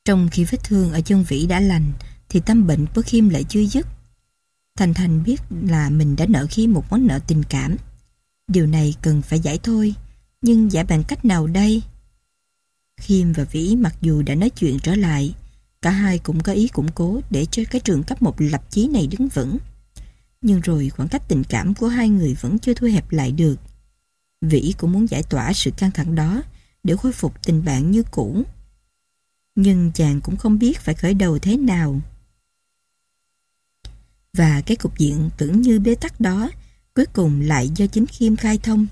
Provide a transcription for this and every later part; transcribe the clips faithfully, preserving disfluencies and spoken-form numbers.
Trong khi vết thương ở chân Vĩ đã lành thì tâm bệnh của Khiêm lại chưa dứt. Thanh Thanh biết là mình đã nợ Khiêm một món nợ tình cảm. Điều này cần phải giải thôi, nhưng giải bằng cách nào đây? Khiêm và Vĩ mặc dù đã nói chuyện trở lại, cả hai cũng có ý củng cố để cho cái trường cấp một lập chí này đứng vững. Nhưng rồi khoảng cách tình cảm của hai người vẫn chưa thu hẹp lại được. Vĩ cũng muốn giải tỏa sự căng thẳng đó để khôi phục tình bạn như cũ. Nhưng chàng cũng không biết phải khởi đầu thế nào. Và cái cục diện tưởng như bế tắc đó cuối cùng lại do chính Khiêm khai thông.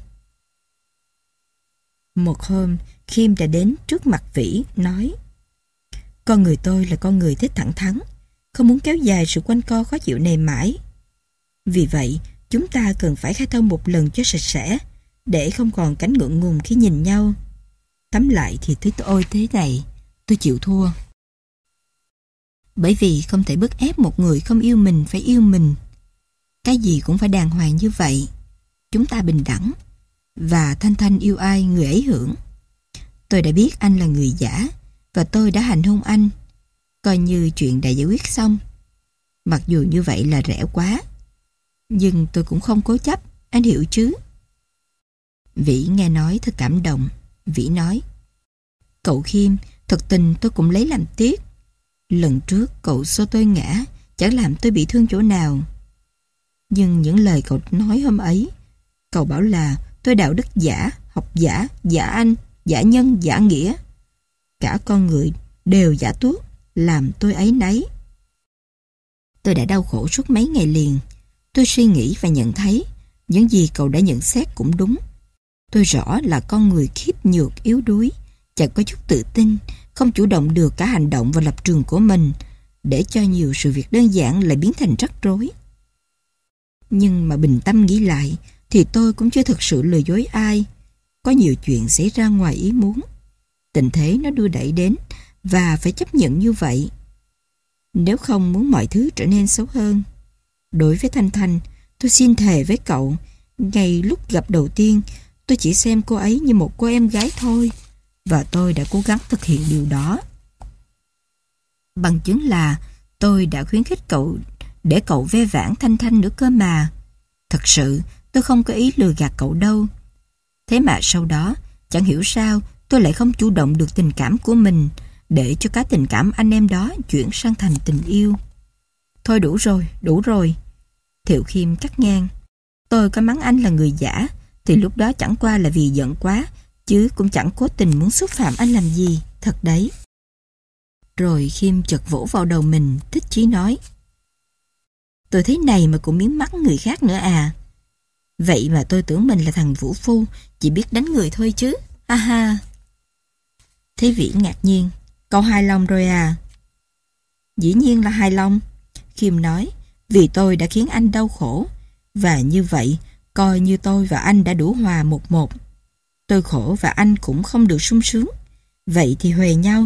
Một hôm, Khiêm đã đến trước mặt Vĩ, nói: Con người tôi là con người thích thẳng thắn, không muốn kéo dài sự quanh co khó chịu này mãi. Vì vậy, chúng ta cần phải khai thông một lần cho sạch sẽ, để không còn cảnh ngượng ngùng khi nhìn nhau. Tóm lại thì thứ tôi thế này, tôi chịu thua. Bởi vì không thể bức ép một người không yêu mình phải yêu mình. Cái gì cũng phải đàng hoàng như vậy. Chúng ta bình đẳng. Và Thanh Thanh yêu ai người ấy hưởng. Tôi đã biết anh là người giả, và tôi đã hành hung anh, coi như chuyện đã giải quyết xong. Mặc dù như vậy là rẻ quá, nhưng tôi cũng không cố chấp, anh hiểu chứ? Vĩ nghe nói thật cảm động. Vĩ nói: Cậu Khiêm, thật tình tôi cũng lấy làm tiếc. Lần trước cậu xô tôi ngã, chẳng làm tôi bị thương chỗ nào. Nhưng những lời cậu nói hôm ấy, cậu bảo là tôi đạo đức giả, học giả, giả anh, giả nhân, giả nghĩa. Cả con người đều giả tuốt, làm tôi áy náy. Tôi đã đau khổ suốt mấy ngày liền. Tôi suy nghĩ và nhận thấy những gì cậu đã nhận xét cũng đúng. Tôi rõ là con người khiếp nhược, yếu đuối, chẳng có chút tự tin, không chủ động được cả hành động và lập trường của mình, để cho nhiều sự việc đơn giản lại biến thành rắc rối. Nhưng mà bình tâm nghĩ lại thì tôi cũng chưa thực sự lừa dối ai. Có nhiều chuyện xảy ra ngoài ý muốn. Tình thế nó đưa đẩy đến và phải chấp nhận như vậy. Nếu không muốn mọi thứ trở nên xấu hơn. Đối với Thanh Thanh, tôi xin thề với cậu, ngay lúc gặp đầu tiên, tôi chỉ xem cô ấy như một cô em gái thôi, và tôi đã cố gắng thực hiện điều đó. Bằng chứng là tôi đã khuyến khích cậu để cậu ve vãn Thanh Thanh nữa cơ mà. Thật sự, tôi không có ý lừa gạt cậu đâu. Thế mà sau đó, chẳng hiểu sao tôi lại không chủ động được tình cảm của mình, để cho cái tình cảm anh em đó chuyển sang thành tình yêu. Thôi đủ rồi, đủ rồi. Thiệu Khiêm cắt ngang. Tôi có mắng anh là người giả, thì lúc đó chẳng qua là vì giận quá, chứ cũng chẳng cố tình muốn xúc phạm anh làm gì, thật đấy. Rồi Khiêm chợt vỗ vào đầu mình, thích chí nói: Tôi thế này mà cũng miếng mắng người khác nữa à? Vậy mà tôi tưởng mình là thằng vũ phu, chỉ biết đánh người thôi chứ, ha ha. Thế Vĩ ngạc nhiên: Cậu hài lòng rồi à? Dĩ nhiên là hài lòng, Khiêm nói, vì tôi đã khiến anh đau khổ, và như vậy coi như tôi và anh đã đủ hòa một một. Tôi khổ và anh cũng không được sung sướng, vậy thì huề nhau.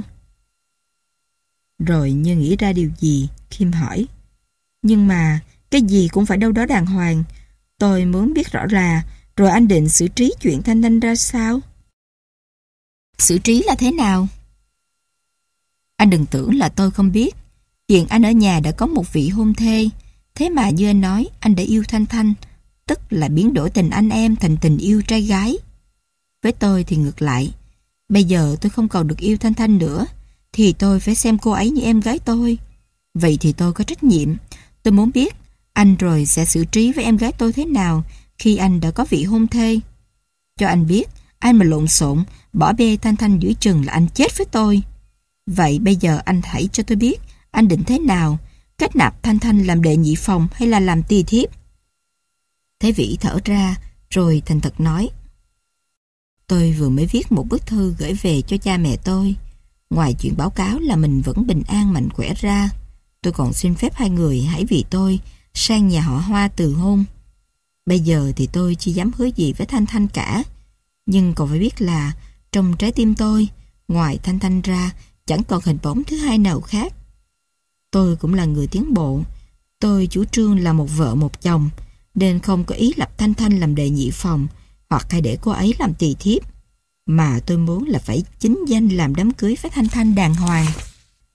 Rồi như nghĩ ra điều gì, Khiêm hỏi: Nhưng mà cái gì cũng phải đâu đó đàng hoàng. Tôi muốn biết rõ là rồi anh định xử trí chuyện Thanh Thanh ra sao? Xử trí là thế nào? Anh đừng tưởng là tôi không biết. Hiện anh ở nhà đã có một vị hôn thê, thế mà như anh nói anh đã yêu Thanh Thanh, tức là biến đổi tình anh em thành tình yêu trai gái. Với tôi thì ngược lại. Bây giờ tôi không còn được yêu Thanh Thanh nữa, thì tôi phải xem cô ấy như em gái tôi. Vậy thì tôi có trách nhiệm. Tôi muốn biết anh rồi sẽ xử trí với em gái tôi thế nào khi anh đã có vị hôn thê. Cho anh biết, anh mà lộn xộn, bỏ bê Thanh Thanh giữa chừng là anh chết với tôi. Vậy bây giờ anh hãy cho tôi biết anh định thế nào, kết nạp Thanh Thanh làm đệ nhị phòng hay là làm tỳ thiếp? Thế Vĩ thở ra, rồi thành thật nói: Tôi vừa mới viết một bức thư gửi về cho cha mẹ tôi. Ngoài chuyện báo cáo là mình vẫn bình an mạnh khỏe ra, tôi còn xin phép hai người hãy vì tôi sang nhà họ Hoa từ hôn. Bây giờ thì tôi chưa dám hứa gì với Thanh Thanh cả, nhưng cậu phải biết là trong trái tim tôi, ngoài Thanh Thanh ra chẳng còn hình bóng thứ hai nào khác. Tôi cũng là người tiến bộ. Tôi chủ trương là một vợ một chồng, nên không có ý lập Thanh Thanh làm đệ nhị phòng hoặc hay để cô ấy làm tỳ thiếp, mà tôi muốn là phải chính danh làm đám cưới với Thanh Thanh đàng hoàng.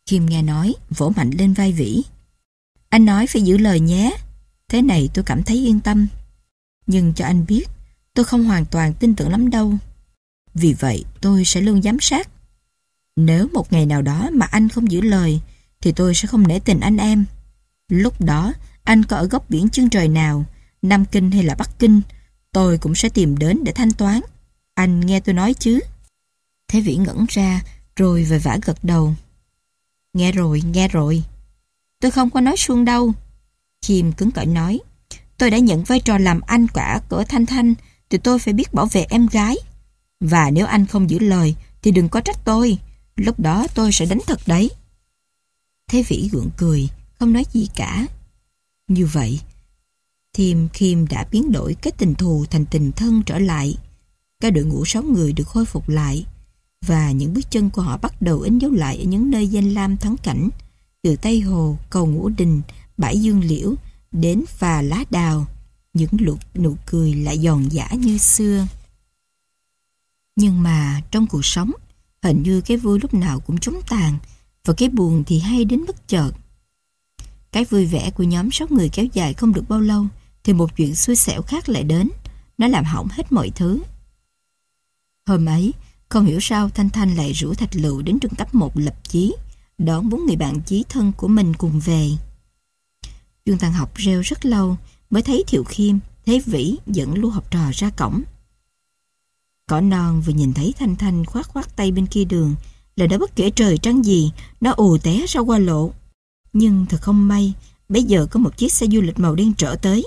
Kim nghe nói, vỗ mạnh lên vai Vĩ. Anh nói phải giữ lời nhé. Thế này tôi cảm thấy yên tâm. Nhưng cho anh biết, tôi không hoàn toàn tin tưởng lắm đâu. Vì vậy tôi sẽ luôn giám sát. Nếu một ngày nào đó mà anh không giữ lời, thì tôi sẽ không nể tình anh em. Lúc đó, anh có ở góc biển chân trời nào, Nam Kinh hay là Bắc Kinh, tôi cũng sẽ tìm đến để thanh toán. Anh nghe tôi nói chứ? Thế Vĩ ngẩn ra, rồi vội vã gật đầu. Nghe rồi, nghe rồi. Tôi không có nói suông đâu. Kim cứng cỏi nói. Tôi đã nhận vai trò làm anh cả của Thanh Thanh, thì tôi phải biết bảo vệ em gái. Và nếu anh không giữ lời, thì đừng có trách tôi. Lúc đó tôi sẽ đánh thật đấy. Thế Vĩ gượng cười, không nói gì cả. Như vậy, Thiêm Kim đã biến đổi cái tình thù thành tình thân trở lại. Cả đội ngũ sáu người được khôi phục lại, và những bước chân của họ bắt đầu in dấu lại ở những nơi danh lam thắng cảnh, từ Tây Hồ, cầu Ngũ Đình, bãi Dương Liễu đến Phà Lá Đào. Những nụ, nụ cười lại giòn giã như xưa. Nhưng mà trong cuộc sống, hình như cái vui lúc nào cũng trống tàn, và cái buồn thì hay đến bất chợt. Cái vui vẻ của nhóm sáu người kéo dài không được bao lâu, thì một chuyện xui xẻo khác lại đến. Nó làm hỏng hết mọi thứ. Hôm ấy, không hiểu sao Thanh Thanh lại rủ Thạch Lựu đến trường cấp một lập chí, đón bốn người bạn chí thân của mình cùng về. Chuông tan học reo rất lâu, mới thấy Thiệu Khiêm, Thế Vĩ dẫn lũ học trò ra cổng. Cỏ Non vừa nhìn thấy Thanh Thanh khoát khoát tay bên kia đường, là đã bất kể trời trăng gì, nó ù té ra qua lộ. Nhưng thật không may, bây giờ có một chiếc xe du lịch màu đen trở tới.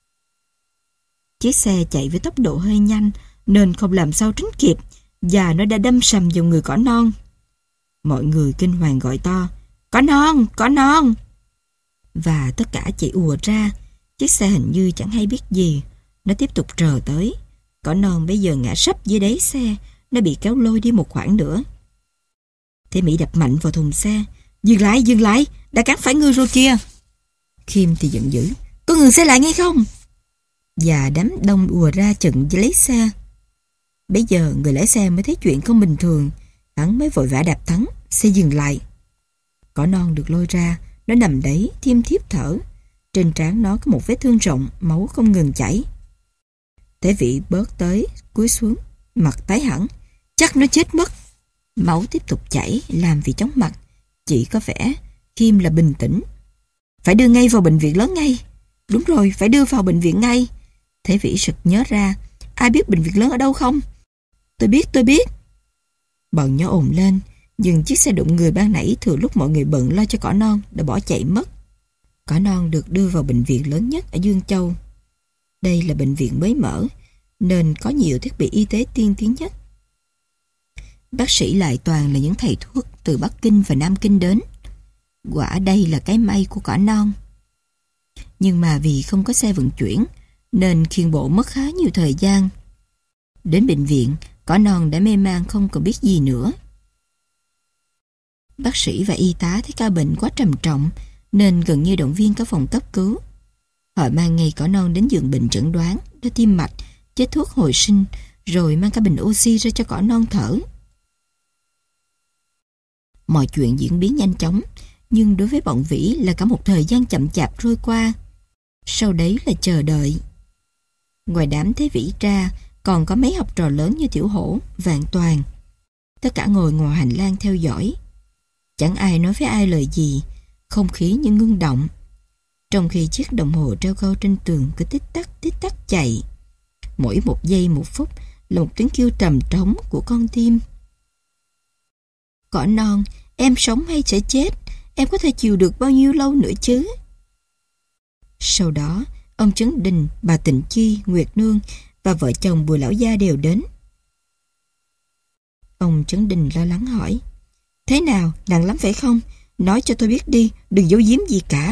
Chiếc xe chạy với tốc độ hơi nhanh, nên không làm sao tránh kịp, và nó đã đâm sầm vào người Cỏ Non. Mọi người kinh hoàng gọi to, Cỏ Non, Cỏ Non! Và tất cả chạy ùa ra. Chiếc xe hình như chẳng hay biết gì. Nó tiếp tục trờ tới. Cỏ Non bây giờ ngã sấp dưới đáy xe. Nó bị kéo lôi đi một khoảng nữa. Thế Mỹ đập mạnh vào thùng xe. Dừng lại, dừng lại, đã cán phải ngươi rồi kia. Khiêm thì giận dữ, có ngừng xe lại ngay không? Và đám đông ùa ra chặn với lấy xe. Bây giờ người lái xe mới thấy chuyện không bình thường. Hắn mới vội vã đạp thắng. Xe dừng lại. Cỏ Non được lôi ra. Nó nằm đấy thiêm thiếp thở. Trên trán nó có một vết thương rộng, máu không ngừng chảy. Thế Vĩ bớt tới, cúi xuống, mặt tái hẳn. Chắc nó chết mất. Máu tiếp tục chảy, làm vì chóng mặt. Chỉ có vẻ Kim là bình tĩnh. Phải đưa ngay vào bệnh viện lớn ngay. Đúng rồi, phải đưa vào bệnh viện ngay. Thế Vĩ sực nhớ ra. Ai biết bệnh viện lớn ở đâu không? Tôi biết, tôi biết. Bọn nhỏ ồn lên. Nhưng chiếc xe đụng người ban nãy thừa lúc mọi người bận lo cho Cỏ Non đã bỏ chạy mất. Cỏ Non được đưa vào bệnh viện lớn nhất ở Dương Châu. Đây là bệnh viện mới mở, nên có nhiều thiết bị y tế tiên tiến nhất. Bác sĩ lại toàn là những thầy thuốc từ Bắc Kinh và Nam Kinh đến. Quả đây là cái may của Cỏ Non. Nhưng mà vì không có xe vận chuyển, nên khiêng bộ mất khá nhiều thời gian. Đến bệnh viện, Cỏ Non đã mê man không còn biết gì nữa. Bác sĩ và y tá thấy ca bệnh quá trầm trọng, nên gần như động viên cả phòng cấp cứu. Họ mang ngay Cỏ Non đến giường bệnh chẩn đoán, đo tim mạch, chế thuốc hồi sinh, rồi mang cả bình oxy ra cho Cỏ Non thở. Mọi chuyện diễn biến nhanh chóng, nhưng đối với bọn Vĩ là cả một thời gian chậm chạp trôi qua. Sau đấy là chờ đợi. Ngoài đám Thế Vĩ ra, còn có mấy học trò lớn như Tiểu Hổ, Vạn Toàn. Tất cả ngồi ngoài hành lang theo dõi. Chẳng ai nói với ai lời gì, không khí như ngưng động. Trong khi chiếc đồng hồ treo cao trên tường cứ tích tắc tích tắc chạy. Mỗi một giây một phút là một tiếng kêu trầm trống của con tim. Cỏ Non, em sống hay sẽ chết? Em có thể chịu được bao nhiêu lâu nữa chứ? Sau đó, ông Trấn Đình, bà Tịnh Chi, Nguyệt Nương và vợ chồng Bùi Lão Gia đều đến. Ông Trấn Đình lo lắng hỏi, thế nào, nặng lắm phải không? Nói cho tôi biết đi, đừng giấu giếm gì cả.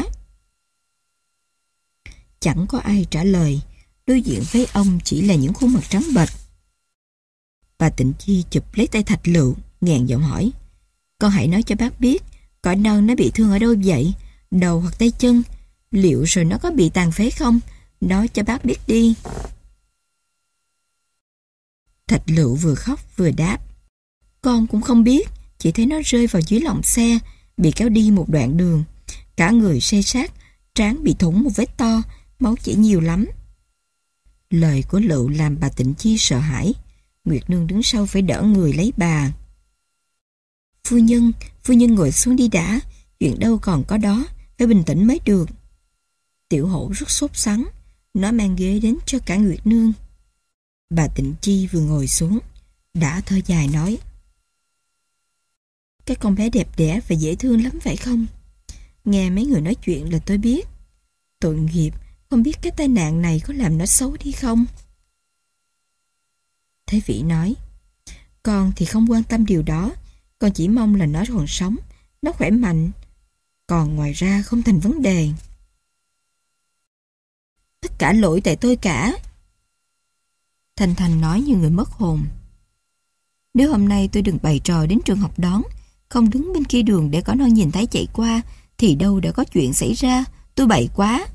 Chẳng có ai trả lời, đối diện với ông chỉ là những khuôn mặt trắng bệch. Bà Tịnh Chi chụp lấy tay Thạch Lựu, nghẹn giọng hỏi, con hãy nói cho bác biết, Cỏ Non nó bị thương ở đâu vậy? Đầu hoặc tay chân? Liệu rồi nó có bị tàn phế không? Nói cho bác biết đi. Thạch Lựu vừa khóc vừa đáp, con cũng không biết, chỉ thấy nó rơi vào dưới lòng xe, bị kéo đi một đoạn đường. Cả người say sát, trán bị thủng một vết to, máu chảy nhiều lắm. Lời của Lựu làm bà Tịnh Chi sợ hãi. Nguyệt Nương đứng sau phải đỡ người lấy bà. Phu nhân, phu nhân ngồi xuống đi đã, chuyện đâu còn có đó, phải bình tĩnh mới được. Tiểu Hổ rất sốt sắng, nó mang ghế đến cho cả Nguyệt Nương. Bà Tịnh Chi vừa ngồi xuống, đã thở dài nói: Cái con bé đẹp đẽ và dễ thương lắm phải không? Nghe mấy người nói chuyện là tôi biết. Tội nghiệp, không biết cái tai nạn này có làm nó xấu đi không? Thế Vĩ nói: Con thì không quan tâm điều đó, con chỉ mong là nó còn sống, nó khỏe mạnh. Còn ngoài ra không thành vấn đề. Tất cả lỗi tại tôi cả. Thanh Thanh nói như người mất hồn. Nếu hôm nay tôi đừng bày trò đến trường học đón, không đứng bên kia đường để có non nhìn thấy chạy qua, thì đâu đã có chuyện xảy ra. Tôi bậy quá.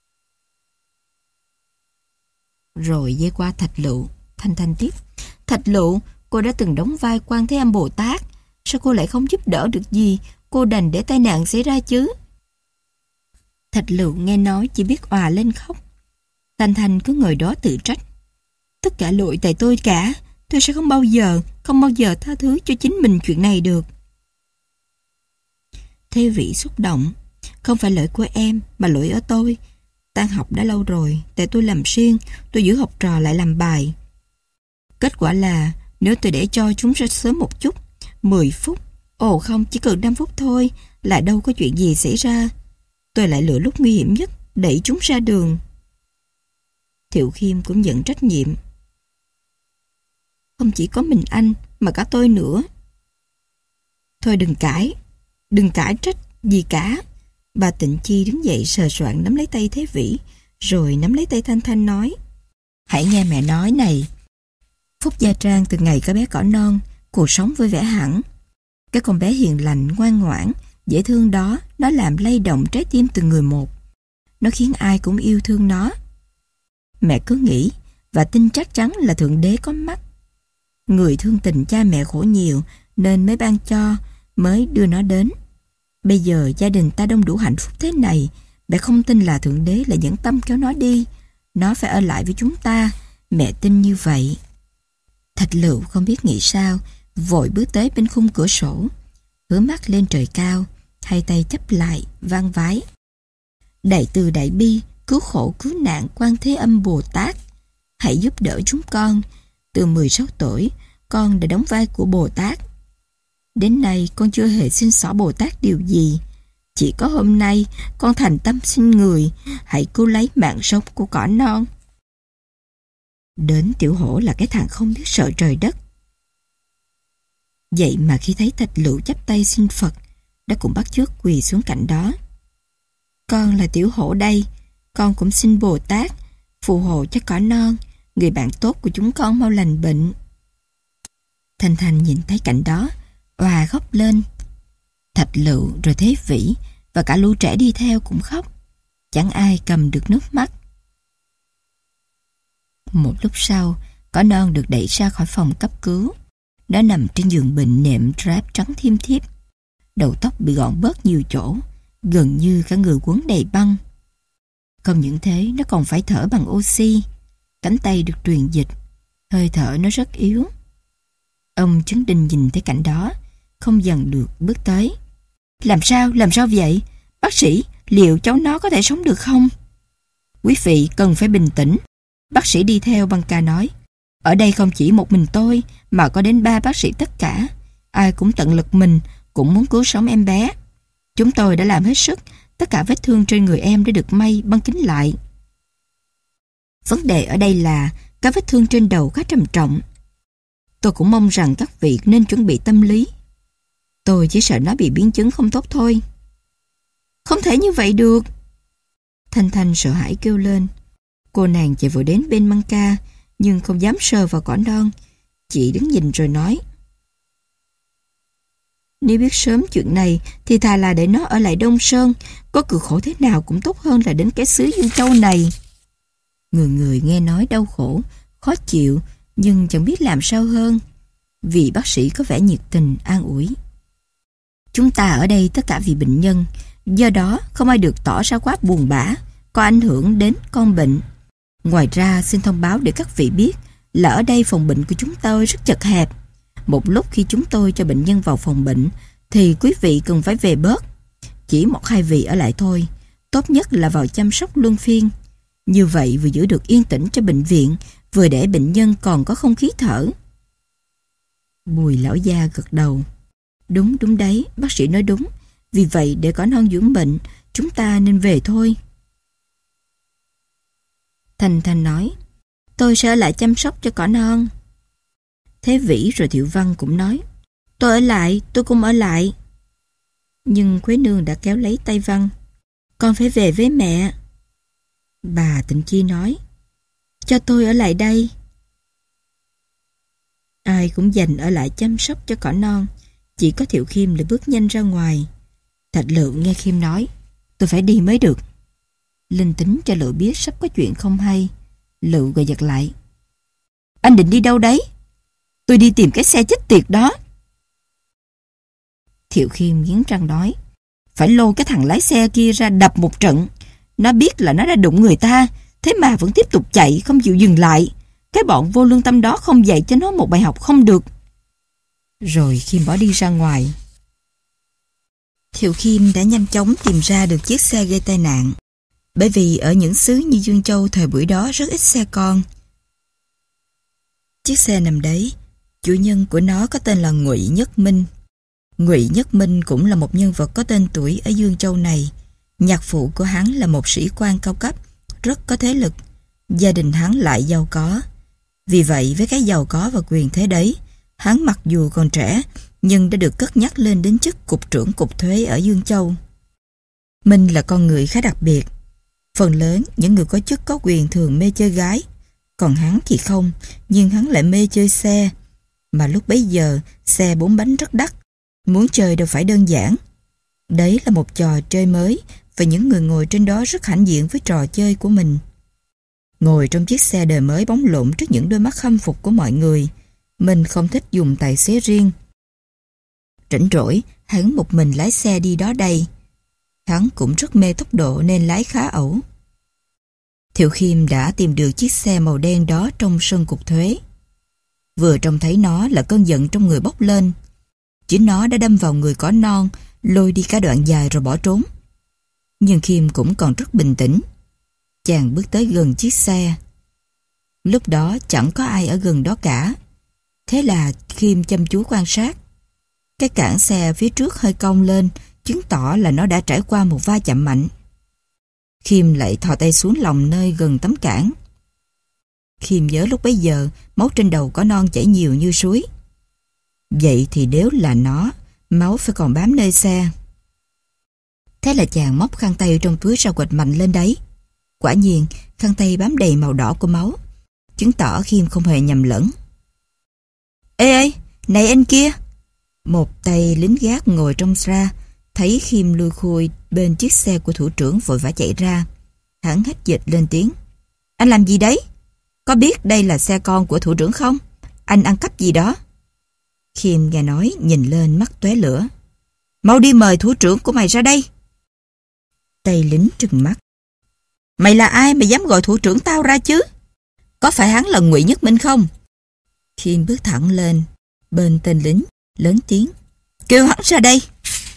Rồi dây qua Thạch Lựu, Thanh Thanh tiếp: Thạch Lựu, cô đã từng đóng vai Quan Thế Âm Bồ Tát, sao cô lại không giúp đỡ được gì? Cô đành để tai nạn xảy ra chứ. Thạch Lựu nghe nói chỉ biết òa lên khóc. Thanh Thanh cứ ngồi đó tự trách: Tất cả lỗi tại tôi cả. Tôi sẽ không bao giờ, không bao giờ tha thứ cho chính mình chuyện này được. Thế Vĩ xúc động: Không phải lỗi của em, mà lỗi ở tôi. Tan học đã lâu rồi, tại tôi làm siêng, tôi giữ học trò lại làm bài. Kết quả là nếu tôi để cho chúng ra sớm một chút, mười phút, ồ không, chỉ cần năm phút thôi, là đâu có chuyện gì xảy ra. Tôi lại lựa lúc nguy hiểm nhất, đẩy chúng ra đường. Thiệu Khiêm cũng nhận trách nhiệm: Không chỉ có mình anh, mà cả tôi nữa. Thôi đừng cãi, đừng cãi trách gì cả. Bà Tịnh Chi đứng dậy sờ soạng nắm lấy tay Thế Vĩ, rồi nắm lấy tay Thanh Thanh nói: Hãy nghe mẹ nói này. Phúc Gia Trang từ ngày có bé cỏ non, cuộc sống vui vẻ hẳn. Cái con bé hiền lành, ngoan ngoãn, dễ thương đó, nó làm lay động trái tim từng người một. Nó khiến ai cũng yêu thương nó. Mẹ cứ nghĩ và tin chắc chắn là Thượng Đế có mắt. Người thương tình cha mẹ khổ nhiều nên mới ban cho, mới đưa nó đến. Bây giờ gia đình ta đông đủ hạnh phúc thế này, mẹ không tin là Thượng Đế lại nhẫn tâm kéo nó đi. Nó phải ở lại với chúng ta, mẹ tin như vậy. Thạch Lựu không biết nghĩ sao, vội bước tới bên khung cửa sổ, hướng mắt lên trời cao, hai tay chắp lại, vang vái: Đại từ đại bi, cứu khổ cứu nạn Quan Thế Âm Bồ Tát, hãy giúp đỡ chúng con. Từ mười sáu tuổi, con đã đóng vai của Bồ Tát. Đến nay con chưa hề xin xỏ Bồ Tát điều gì. Chỉ có hôm nay con thành tâm xin người hãy cứu lấy mạng sống của cỏ non. Đến Tiểu Hổ là cái thằng không biết sợ trời đất. Vậy mà khi thấy Thạch Lựu chắp tay xin Phật, nó cũng bắt chước quỳ xuống cạnh đó. Con là Tiểu Hổ đây, con cũng xin Bồ Tát phù hộ cho cỏ non, người bạn tốt của chúng con mau lành bệnh. Thanh Thanh nhìn thấy cảnh đó, òa khóc lên. Thạch Lựu rồi Thế Vĩ và cả lũ trẻ đi theo cũng khóc. Chẳng ai cầm được nước mắt. Một lúc sau, cỏ non được đẩy ra khỏi phòng cấp cứu. Nó nằm trên giường bệnh nệm ráp trắng thiêm thiếp. Đầu tóc bị gọn bớt nhiều chỗ, gần như cả người quấn đầy băng. Không những thế, nó còn phải thở bằng oxy. Cánh tay được truyền dịch, hơi thở nó rất yếu. Ông Trấn Đình nhìn thấy cảnh đó, không dằn được bước tới. Làm sao, làm sao vậy? Bác sĩ, liệu cháu nó có thể sống được không? Quý vị cần phải bình tĩnh. Bác sĩ đi theo băng ca nói. Ở đây không chỉ một mình tôi, mà có đến ba bác sĩ tất cả. Ai cũng tận lực mình, cũng muốn cứu sống em bé. Chúng tôi đã làm hết sức, tất cả vết thương trên người em đã được may băng kín lại. Vấn đề ở đây là các vết thương trên đầu khá trầm trọng. Tôi cũng mong rằng các vị nên chuẩn bị tâm lý. Tôi chỉ sợ nó bị biến chứng không tốt thôi. Không thể như vậy được. Thanh Thanh sợ hãi kêu lên. Cô nàng chạy vội đến bên băng ca, nhưng không dám sờ vào cỏ non. Chị đứng nhìn rồi nói. Nếu biết sớm chuyện này thì thà là để nó ở lại Đông Sơn. Có cực khổ thế nào cũng tốt hơn là đến cái xứ Dương Châu này. Người người nghe nói đau khổ, khó chịu, nhưng chẳng biết làm sao hơn. Vì bác sĩ có vẻ nhiệt tình an ủi. Chúng ta ở đây tất cả vì bệnh nhân, do đó không ai được tỏ ra quá buồn bã, có ảnh hưởng đến con bệnh. Ngoài ra, xin thông báo để các vị biết là ở đây phòng bệnh của chúng tôi rất chật hẹp. Một lúc khi chúng tôi cho bệnh nhân vào phòng bệnh thì quý vị cần phải về bớt. Chỉ một hai vị ở lại thôi, tốt nhất là vào chăm sóc luân phiên. Như vậy vừa giữ được yên tĩnh cho bệnh viện, vừa để bệnh nhân còn có không khí thở. Bùi lão gia gật đầu. Đúng, đúng đấy, bác sĩ nói đúng. Vì vậy để có non dưỡng bệnh, chúng ta nên về thôi. Thanh Thanh nói, tôi sẽ ở lại chăm sóc cho cỏ non. Thế Vĩ rồi Thiệu Văn cũng nói, tôi ở lại, tôi cũng ở lại. Nhưng Quế Nương đã kéo lấy tay Văn. Con phải về với mẹ. Bà Tịnh Chi nói, cho tôi ở lại đây. Ai cũng dành ở lại chăm sóc cho cỏ non. Chỉ có Thiệu Khiêm lại bước nhanh ra ngoài. Thạch Lượng nghe Khiêm nói, tôi phải đi mới được. Linh tính cho Lựu biết sắp có chuyện không hay. Lựu gọi giật lại, anh định đi đâu đấy? Tôi đi tìm cái xe chết tiệt đó. Thiệu Khiêm nghiến răng nói, phải lôi cái thằng lái xe kia ra đập một trận. Nó biết là nó đã đụng người ta, thế mà vẫn tiếp tục chạy, không chịu dừng lại. Cái bọn vô lương tâm đó không dạy cho nó một bài học không được. Rồi Khiêm bỏ đi ra ngoài. Thiệu Khiêm đã nhanh chóng tìm ra được chiếc xe gây tai nạn. Bởi vì ở những xứ như Dương Châu thời buổi đó rất ít xe con. Chiếc xe nằm đấy, chủ nhân của nó có tên là Ngụy Nhất Minh. Ngụy Nhất Minh cũng là một nhân vật có tên tuổi ở Dương Châu này. Nhạc phụ của hắn là một sĩ quan cao cấp, rất có thế lực. Gia đình hắn lại giàu có. Vì vậy với cái giàu có và quyền thế đấy, hắn mặc dù còn trẻ nhưng đã được cất nhắc lên đến chức cục trưởng cục thuế ở Dương Châu. Minh là con người khá đặc biệt. Phần lớn những người có chức có quyền thường mê chơi gái, còn hắn thì không, nhưng hắn lại mê chơi xe. Mà lúc bấy giờ xe bốn bánh rất đắt, muốn chơi đâu phải đơn giản. Đấy là một trò chơi mới và những người ngồi trên đó rất hãnh diện với trò chơi của mình. Ngồi trong chiếc xe đời mới bóng lộn trước những đôi mắt khâm phục của mọi người, mình không thích dùng tài xế riêng. Rảnh rỗi, hắn một mình lái xe đi đó đây. Hắn cũng rất mê tốc độ nên lái khá ẩu. Thiệu Khiêm đã tìm được chiếc xe màu đen đó trong sân cục thuế. Vừa trông thấy nó là cơn giận trong người bốc lên. Chính nó đã đâm vào người cỏ non, lôi đi cả đoạn dài rồi bỏ trốn. Nhưng Khiêm cũng còn rất bình tĩnh. Chàng bước tới gần chiếc xe. Lúc đó chẳng có ai ở gần đó cả. Thế là Khiêm chăm chú quan sát. Cái cản xe phía trước hơi cong lên, chứng tỏ là nó đã trải qua một va chạm mạnh. Khiêm lại thò tay xuống lòng nơi gần tấm cản. Khiêm nhớ lúc bấy giờ máu trên đầu có non chảy nhiều như suối. Vậy thì nếu là nó, máu phải còn bám nơi xe. Thế là chàng móc khăn tay trong túi ra quệt mạnh lên đấy. Quả nhiên khăn tay bám đầy màu đỏ của máu, chứng tỏ Khiêm không hề nhầm lẫn. Ê ê, này anh kia! Một tay lính gác ngồi trong ra, thấy Khiêm lui khui bên chiếc xe của thủ trưởng vội vã chạy ra. Hắn hét dịch lên tiếng. Anh làm gì đấy? Có biết đây là xe con của thủ trưởng không? Anh ăn cắp gì đó? Khiêm nghe nói nhìn lên mắt tóe lửa. Mau đi mời thủ trưởng của mày ra đây. Tay lính trừng mắt. Mày là ai mà dám gọi thủ trưởng tao ra chứ? Có phải hắn là Ngụy Nhất Minh không? Khiêm bước thẳng lên bên tên lính, lớn tiếng. Kêu hắn ra đây.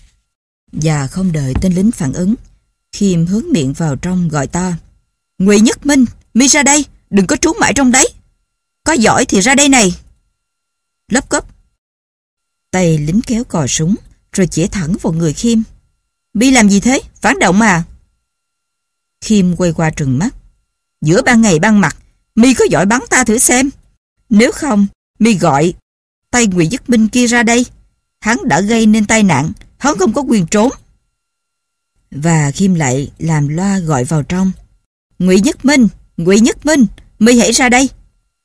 Và không đợi tên lính phản ứng, Khiêm hướng miệng vào trong gọi to. Ngụy Nhất Minh, mi ra đây, đừng có trú mãi trong đấy. Có giỏi thì ra đây này. Lấp cấp. Tay lính kéo cò súng rồi chĩa thẳng vào người Khiêm. Mi làm gì thế? Phản động à? Khiêm quay qua trừng mắt. Giữa ban ngày ban mặt, mi có giỏi bắn ta thử xem. Nếu không, mi gọi tay Ngụy Nhất Minh kia ra đây. Hắn đã gây nên tai nạn, hắn không có quyền trốn. Và Khiêm lại làm loa gọi vào trong. Ngụy Nhất Minh, Ngụy Nhất Minh, mi hãy ra đây.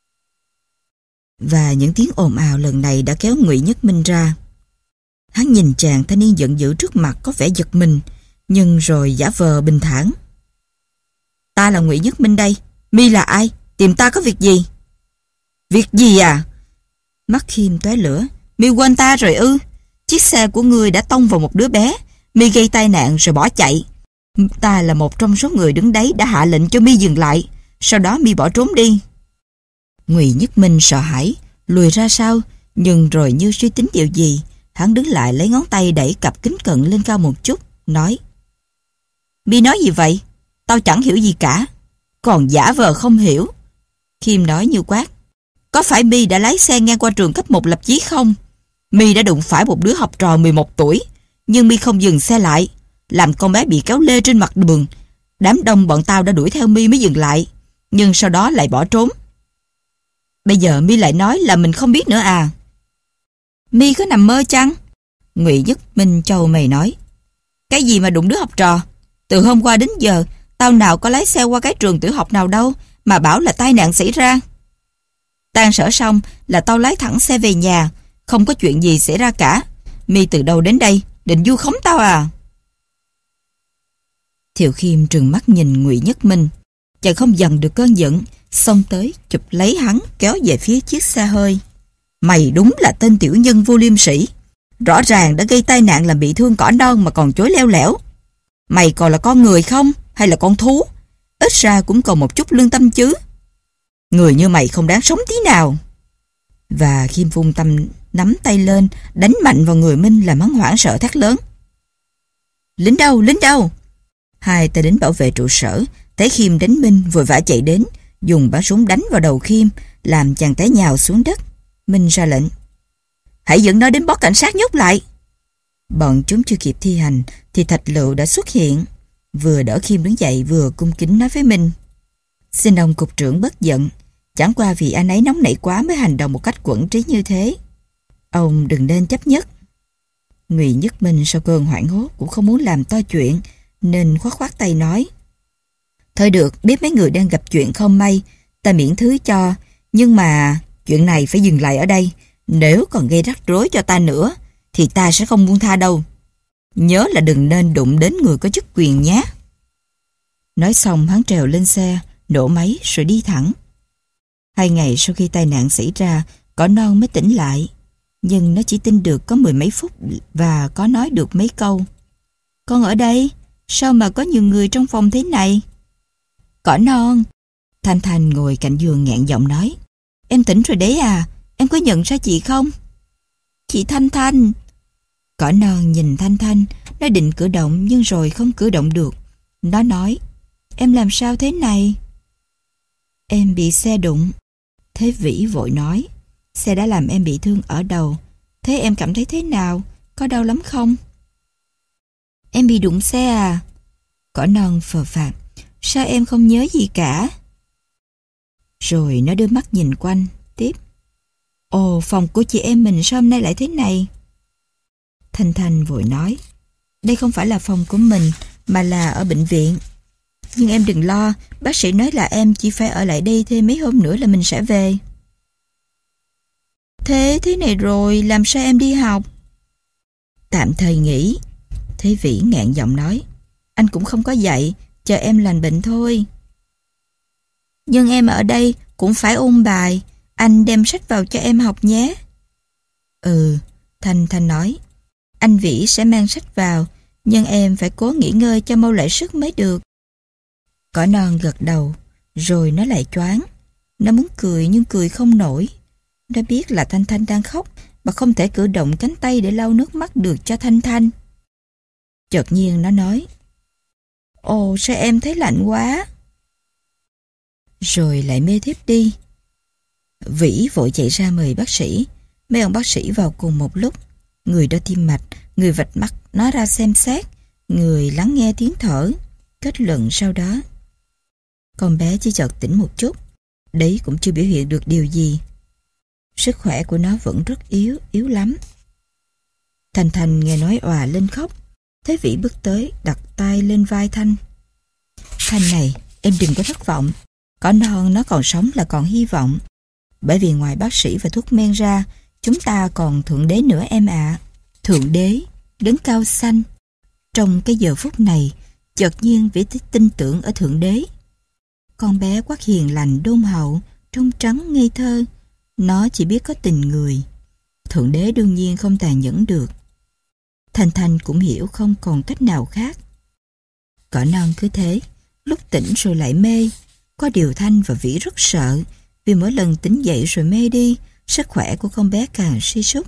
Và những tiếng ồn ào lần này đã kéo Ngụy Nhất Minh ra. Hắn nhìn chàng thanh niên giận dữ trước mặt có vẻ giật mình, nhưng rồi giả vờ bình thản. Ta là Ngụy Nhất Minh đây, mi là ai? Tìm ta có việc gì? Việc gì à? Mắt Khiêm tóe lửa. Mi quên ta rồi ư? Chiếc xe của ngươi đã tông vào một đứa bé. Mi gây tai nạn rồi bỏ chạy. Ta là một trong số người đứng đấy đã hạ lệnh cho Mi dừng lại. Sau đó Mi bỏ trốn đi. Ngụy Nhất Minh sợ hãi, lùi ra sau, nhưng rồi như suy tính điều gì, hắn đứng lại lấy ngón tay đẩy cặp kính cận lên cao một chút, nói: Mi nói gì vậy? Tao chẳng hiểu gì cả. Còn giả vờ không hiểu. Khiêm nói như quát: Có phải Mi đã lái xe ngang qua trường cấp một lập chí không? Mi đã đụng phải một đứa học trò mười một tuổi, nhưng Mi không dừng xe lại, làm con bé bị kéo lê trên mặt đường. Đám đông bọn tao đã đuổi theo Mi mới dừng lại, nhưng sau đó lại bỏ trốn. Bây giờ Mi lại nói là mình không biết nữa à? Mi có nằm mơ chăng? Ngụy Nhất Minh chau mày nói: Cái gì mà đụng đứa học trò? Từ hôm qua đến giờ tao nào có lái xe qua cái trường tiểu học nào đâu mà bảo là tai nạn xảy ra. Tan sở xong là tao lái thẳng xe về nhà, không có chuyện gì xảy ra cả. Mi từ đâu đến đây, định vu khống tao à? Thiệu Khiêm trừng mắt nhìn Ngụy Nhất Minh, chàng không dằn được cơn giận, xông tới chụp lấy hắn kéo về phía chiếc xe hơi. Mày đúng là tên tiểu nhân vô liêm sỉ. Rõ ràng đã gây tai nạn làm bị thương cỏ non mà còn chối leo lẻo. Mày còn là con người không hay là con thú? Ít ra cũng còn một chút lương tâm chứ. Người như mày không đáng sống tí nào. Và Khiêm vung tâm nắm tay lên đánh mạnh vào người Minh làm hắn hoảng sợ thét lớn: Lính đâu, lính đâu? Hai tay lính bảo vệ trụ sở thấy Khiêm đánh Minh vội vã chạy đến, dùng bắn súng đánh vào đầu Khiêm, làm chàng té nhào xuống đất. Minh ra lệnh: Hãy dẫn nó đến bó cảnh sát nhốt lại. Bọn chúng chưa kịp thi hành thì Thạch Lựu đã xuất hiện, vừa đỡ Khiêm đứng dậy vừa cung kính nói với Minh: Xin ông cục trưởng bất giận, chẳng qua vì anh ấy nóng nảy quá mới hành động một cách quẫn trí như thế. Ông đừng nên chấp nhất. Ngụy Nhất Minh sau cơn hoảng hốt cũng không muốn làm to chuyện, nên khoát khoát tay nói: Thôi được, biết mấy người đang gặp chuyện không may, ta miễn thứ cho, nhưng mà chuyện này phải dừng lại ở đây. Nếu còn gây rắc rối cho ta nữa thì ta sẽ không buông tha đâu. Nhớ là đừng nên đụng đến người có chức quyền nhé. Nói xong hắn trèo lên xe, nổ máy rồi đi thẳng. Hai ngày sau khi tai nạn xảy ra, cỏ non mới tỉnh lại, nhưng nó chỉ tin được có mười mấy phút và có nói được mấy câu: Con ở đây, sao mà có nhiều người trong phòng thế này? Cỏ non. Thanh Thanh ngồi cạnh giường nghẹn giọng nói: Em tỉnh rồi đấy à, em có nhận ra chị không? Chị Thanh Thanh. Cỏ non nhìn Thanh Thanh, nó định cử động nhưng rồi không cử động được. Nó nói: Em làm sao thế này? Em bị xe đụng. Thế Vĩ vội nói: Xe đã làm em bị thương ở đầu. Thế em cảm thấy thế nào? Có đau lắm không? Em bị đụng xe à? Cỏ non phờ phạc: Sao em không nhớ gì cả? Rồi nó đưa mắt nhìn quanh, tiếp: Ồ, phòng của chị em mình sao hôm nay lại thế này? Thanh Thanh vội nói: Đây không phải là phòng của mình, mà là ở bệnh viện. Nhưng em đừng lo, bác sĩ nói là em chỉ phải ở lại đây thêm mấy hôm nữa là mình sẽ về. Thế thế này rồi, làm sao em đi học? Tạm thời nghỉ. Thế Vĩ ngẹn giọng nói: Anh cũng không có dạy, chờ em lành bệnh thôi. Nhưng em ở đây cũng phải ôn bài, anh đem sách vào cho em học nhé. Ừ, Thanh Thanh nói: Anh Vĩ sẽ mang sách vào, nhưng em phải cố nghỉ ngơi cho mau lại sức mới được. Cỏ non gật đầu, rồi nó lại choáng. Nó muốn cười nhưng cười không nổi. Nó biết là Thanh Thanh đang khóc và không thể cử động cánh tay để lau nước mắt được cho Thanh Thanh. Chợt nhiên nó nói: Ồ, sao em thấy lạnh quá? Rồi lại mê thiếp đi. Vĩ vội chạy ra mời bác sĩ. Mấy ông bác sĩ vào cùng một lúc. Người đo tim mạch, người vạch mắt nó ra xem xét, người lắng nghe tiếng thở. Kết luận sau đó: Con bé chỉ chợt tỉnh một chút, đấy cũng chưa biểu hiện được điều gì. Sức khỏe của nó vẫn rất yếu, yếu lắm. Thanh Thanh nghe nói òa lên khóc. Thế Vĩ bước tới đặt tay lên vai Thanh. Thanh này, em đừng có thất vọng. Cỏ non nó còn sống là còn hy vọng. Bởi vì ngoài bác sĩ và thuốc men ra, chúng ta còn Thượng Đế nữa em ạ. À. Thượng Đế, đấng cao xanh. Trong cái giờ phút này, chợt nhiên Vĩ tin tưởng ở Thượng Đế. Con bé quắc hiền lành đôn hậu, trong trắng ngây thơ. Nó chỉ biết có tình người. Thượng Đế đương nhiên không tàn nhẫn được. Thanh Thanh cũng hiểu không còn cách nào khác. Cỏ non cứ thế, lúc tỉnh rồi lại mê. Có điều Thanh và Vĩ rất sợ, vì mỗi lần tỉnh dậy rồi mê đi, sức khỏe của con bé càng suy sút.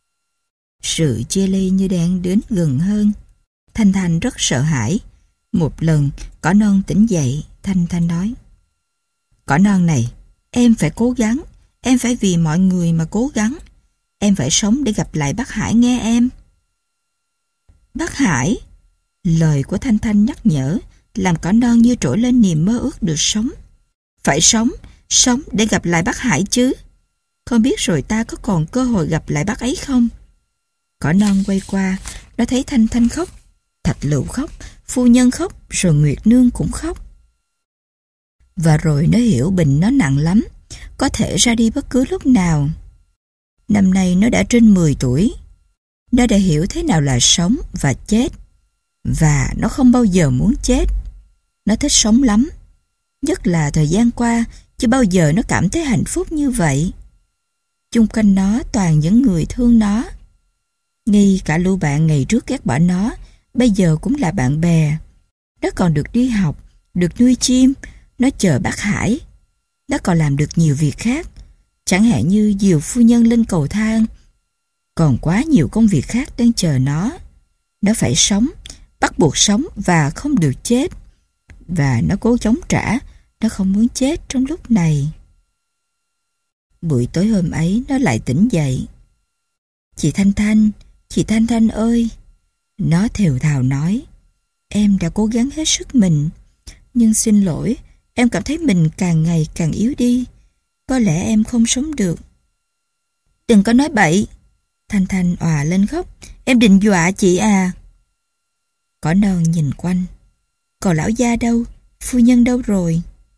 Sự chia ly như đang đến gần hơn. Thanh Thanh rất sợ hãi. Một lần, Cỏ non tỉnh dậy, Thanh Thanh nói: Cỏ non này, em phải cố gắng, em phải vì mọi người mà cố gắng. Em phải sống để gặp lại bác Hải nghe em. Bác Hải? Lời của Thanh Thanh nhắc nhở làm Cỏ non như trỗi lên niềm mơ ước được sống. Phải sống, sống để gặp lại bác Hải chứ. Không biết rồi ta có còn cơ hội gặp lại bác ấy không? Cỏ non quay qua, nó thấy Thanh Thanh khóc, Thạch Lựu khóc, phu nhân khóc, rồi Nguyệt Nương cũng khóc. Và rồi nó hiểu bệnh nó nặng lắm, có thể ra đi bất cứ lúc nào. Năm nay nó đã trên mười tuổi. Nó đã hiểu thế nào là sống và chết. Và nó không bao giờ muốn chết. Nó thích sống lắm. Nhất là thời gian qua, chưa bao giờ nó cảm thấy hạnh phúc như vậy. Chung quanh nó toàn những người thương nó. Ngay cả lũ bạn ngày trước ghét bỏ nó, bây giờ cũng là bạn bè. Nó còn được đi học, được nuôi chim, nó chờ bác Hải. Nó còn làm được nhiều việc khác, chẳng hạn như dìu phu nhân lên cầu thang. Còn quá nhiều công việc khác đang chờ nó. Nó phải sống, bắt buộc sống và không được chết. Và nó cố chống trả, nó không muốn chết trong lúc này. Buổi tối hôm ấy nó lại tỉnh dậy. Chị Thanh Thanh, chị Thanh Thanh ơi. Nó thều thào nói: Em đã cố gắng hết sức mình, nhưng xin lỗi, em cảm thấy mình càng ngày càng yếu đi. Có lẽ em không sống được. Đừng có nói bậy. Thanh Thanh òa lên khóc. Em định dọa chị à? Cỏ non nhìn quanh. Còn lão gia đâu? Phu nhân đâu rồi?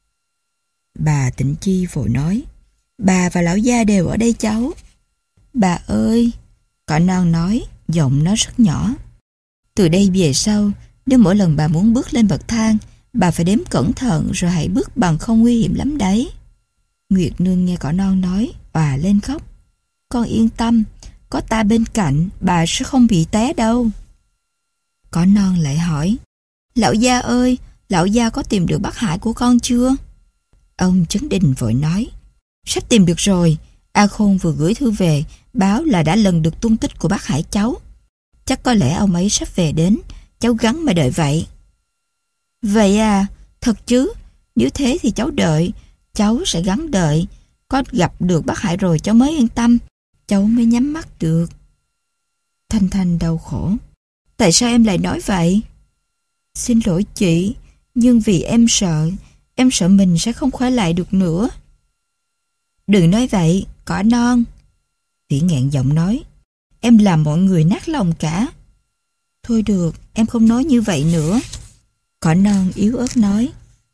Bà Tịnh Chi vội nói: Bà và lão gia đều ở đây cháu. Bà ơi! Cỏ non nói, giọng nó rất nhỏ. Từ đây về sau, nếu mỗi lần bà muốn bước lên bậc thang, bà phải đếm cẩn thận rồi hãy bước, bằng không nguy hiểm lắm đấy. Nguyệt Nương nghe Cỏ non nói, òa lên khóc. Con yên tâm, có ta bên cạnh, bà sẽ không bị té đâu. Cỏ non lại hỏi: Lão gia ơi, lão gia có tìm được bác Hải của con chưa? Ông Trấn Đình vội nói: Sắp tìm được rồi. A Khôn vừa gửi thư về, báo là đã lần được tung tích của bác Hải cháu. Chắc có lẽ ông ấy sắp về đến, cháu gắng mà đợi vậy. Vậy à, thật chứ? Nếu thế thì cháu đợi, cháu sẽ gắng đợi. Có gặp được bác Hải rồi cháu mới yên tâm, cháu mới nhắm mắt được. Thanh Thanh đau khổ. Tại sao em lại nói vậy? Xin lỗi chị, nhưng vì em sợ, em sợ mình sẽ không khỏe lại được nữa. Đừng nói vậy, Cỏ non. Vĩ nghẹn giọng nói: Em làm mọi người nát lòng cả. Thôi được, em không nói như vậy nữa. Cỏ non yếu ớt nói: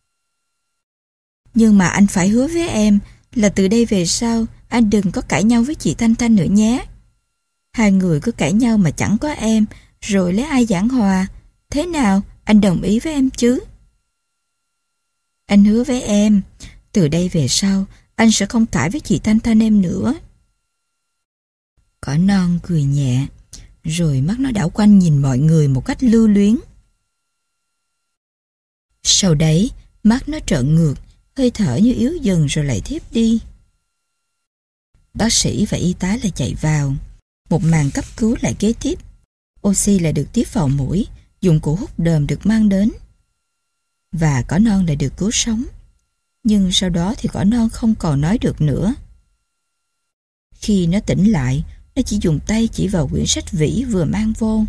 Nhưng mà anh phải hứa với em là từ đây về sau anh đừng có cãi nhau với chị Thanh Thanh nữa nhé. Hai người cứ cãi nhau mà chẳng có em, rồi lấy ai giảng hòa. Thế nào, anh đồng ý với em chứ? Anh hứa với em, từ đây về sau anh sẽ không cãi với chị Thanh Thanh em nữa. Cỏ non cười nhẹ, rồi mắt nó đảo quanh nhìn mọi người một cách lưu luyến. Sau đấy, mắt nó trợn ngược, hơi thở như yếu dần rồi lại thiếp đi. Bác sĩ và y tá lại chạy vào. Một màn cấp cứu lại kế tiếp. Oxy lại được tiếp vào mũi, dụng cụ hút đờm được mang đến. Và Cỏ non lại được cứu sống. Nhưng sau đó thì Cỏ non không còn nói được nữa. Khi nó tỉnh lại, nó chỉ dùng tay chỉ vào quyển sách Vĩ vừa mang vô.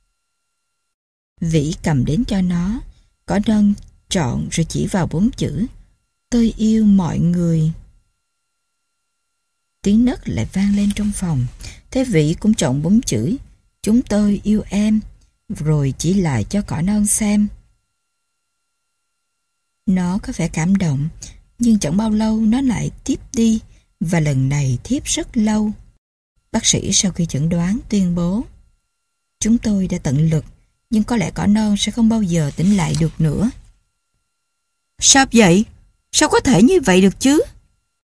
Vĩ cầm đến cho nó. Cỏ non chọn rồi chỉ vào bốn chữ: Tôi yêu mọi người. Tiếng nấc lại vang lên trong phòng. Thế Vĩ cũng chọn bốn chữ: Chúng tôi yêu em, rồi chỉ lại cho Cỏ non xem. Nó có vẻ cảm động, nhưng chẳng bao lâu nó lại tiếp đi, và lần này thiếp rất lâu. Bác sĩ sau khi chẩn đoán tuyên bố: Chúng tôi đã tận lực, nhưng có lẽ Cỏ non sẽ không bao giờ tỉnh lại được nữa. Sao vậy? Sao có thể như vậy được chứ?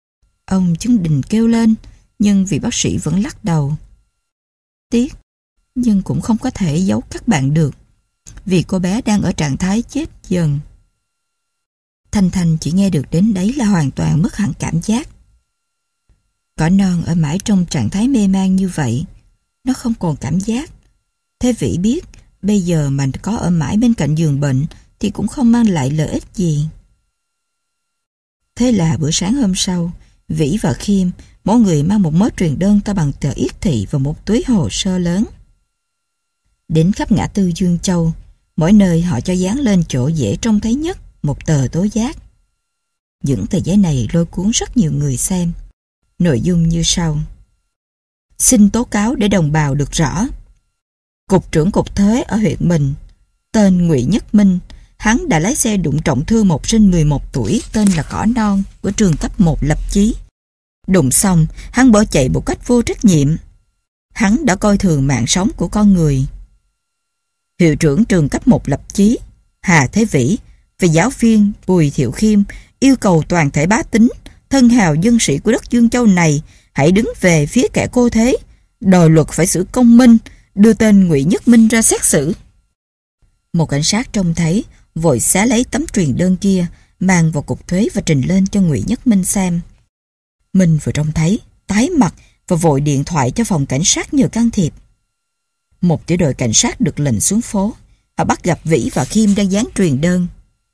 Ông Trấn Đình kêu lên, nhưng vị bác sĩ vẫn lắc đầu. Tiếc, nhưng cũng không có thể giấu các bạn được, vì cô bé đang ở trạng thái chết dần. Thanh Thanh chỉ nghe được đến đấy là hoàn toàn mất hẳn cảm giác. Cỏ non ở mãi trong trạng thái mê man như vậy, nó không còn cảm giác. Thế Vĩ biết, bây giờ mình có ở mãi bên cạnh giường bệnh thì cũng không mang lại lợi ích gì. Thế là bữa sáng hôm sau, Vĩ và Khiêm, mỗi người mang một mớ truyền đơn to bằng tờ yết thị và một túi hồ sơ lớn. Đến khắp ngã tư Dương Châu, mỗi nơi họ cho dán lên chỗ dễ trông thấy nhất một tờ tố giác. Những tờ giấy này lôi cuốn rất nhiều người xem. Nội dung như sau: xin tố cáo để đồng bào được rõ. Cục trưởng cục thuế ở huyện mình, tên Ngụy Nhất Minh, hắn đã lái xe đụng trọng thương một sinh mười một tuổi tên là Cỏ Non của trường cấp một Lập Chí. Đụng xong, hắn bỏ chạy một cách vô trách nhiệm. Hắn đã coi thường mạng sống của con người. Hiệu trưởng trường cấp một Lập Chí, Hà Thế Vĩ, và giáo viên Bùi Thiệu Khiêm yêu cầu toàn thể bá tính, thân hào dân sĩ của đất Dương Châu này hãy đứng về phía kẻ cô thế, đòi luật phải xử công minh, đưa tên Ngụy Nhất Minh ra xét xử. Một cảnh sát trông thấy, vội xé lấy tấm truyền đơn kia, mang vào cục thuế và trình lên cho Ngụy Nhất Minh xem. Minh vừa trông thấy, tái mặt và vội điện thoại cho phòng cảnh sát nhờ can thiệp. Một tiểu đội cảnh sát được lệnh xuống phố. Họ bắt gặp Vĩ và Khiêm đang dán truyền đơn.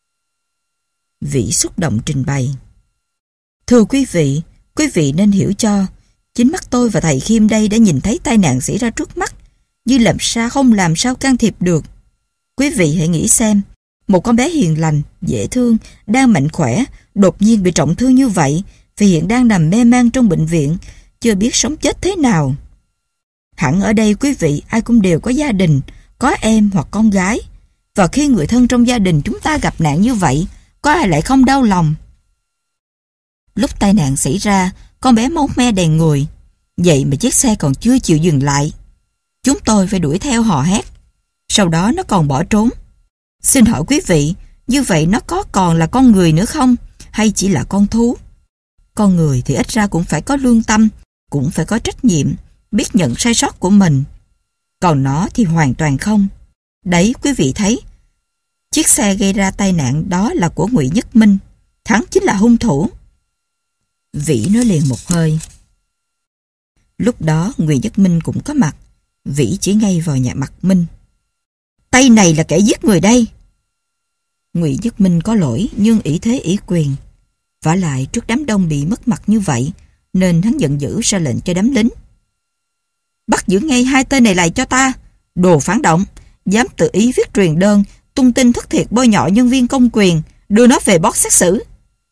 Vĩ xúc động trình bày: thưa quý vị, quý vị nên hiểu cho, chính mắt tôi và thầy Khiêm đây đã nhìn thấy tai nạn xảy ra trước mắt, như làm sao không làm sao can thiệp được. Quý vị hãy nghĩ xem, một con bé hiền lành, dễ thương, đang mạnh khỏe, đột nhiên bị trọng thương như vậy, vì hiện đang nằm mê man trong bệnh viện, chưa biết sống chết thế nào. Hẳn ở đây quý vị ai cũng đều có gia đình, có em hoặc con gái, và khi người thân trong gia đình chúng ta gặp nạn như vậy, có ai lại không đau lòng. Lúc tai nạn xảy ra, con bé máu me đầy người, vậy mà chiếc xe còn chưa chịu dừng lại. Chúng tôi phải đuổi theo hò hét. Sau đó nó còn bỏ trốn. Xin hỏi quý vị, như vậy nó có còn là con người nữa không, hay chỉ là con thú? Con người thì ít ra cũng phải có lương tâm, cũng phải có trách nhiệm, biết nhận sai sót của mình. Còn nó thì hoàn toàn không. Đấy quý vị thấy, chiếc xe gây ra tai nạn đó là của Ngụy Nhất Minh. Hắn chính là hung thủ. Vĩ nói liền một hơi. Lúc đó Ngụy Nhất Minh cũng có mặt. Vĩ chỉ ngay vào nhà mặt Minh. Tay này là kẻ giết người đây. Ngụy Nhất Minh có lỗi, nhưng ỷ thế ỷ quyền. Vả lại trước đám đông bị mất mặt như vậy, nên hắn giận dữ ra lệnh cho đám lính. Bắt giữ ngay hai tên này lại cho ta. Đồ phản động, dám tự ý viết truyền đơn, tung tin thất thiệt bôi nhọ nhân viên công quyền, đưa nó về bót xét xử.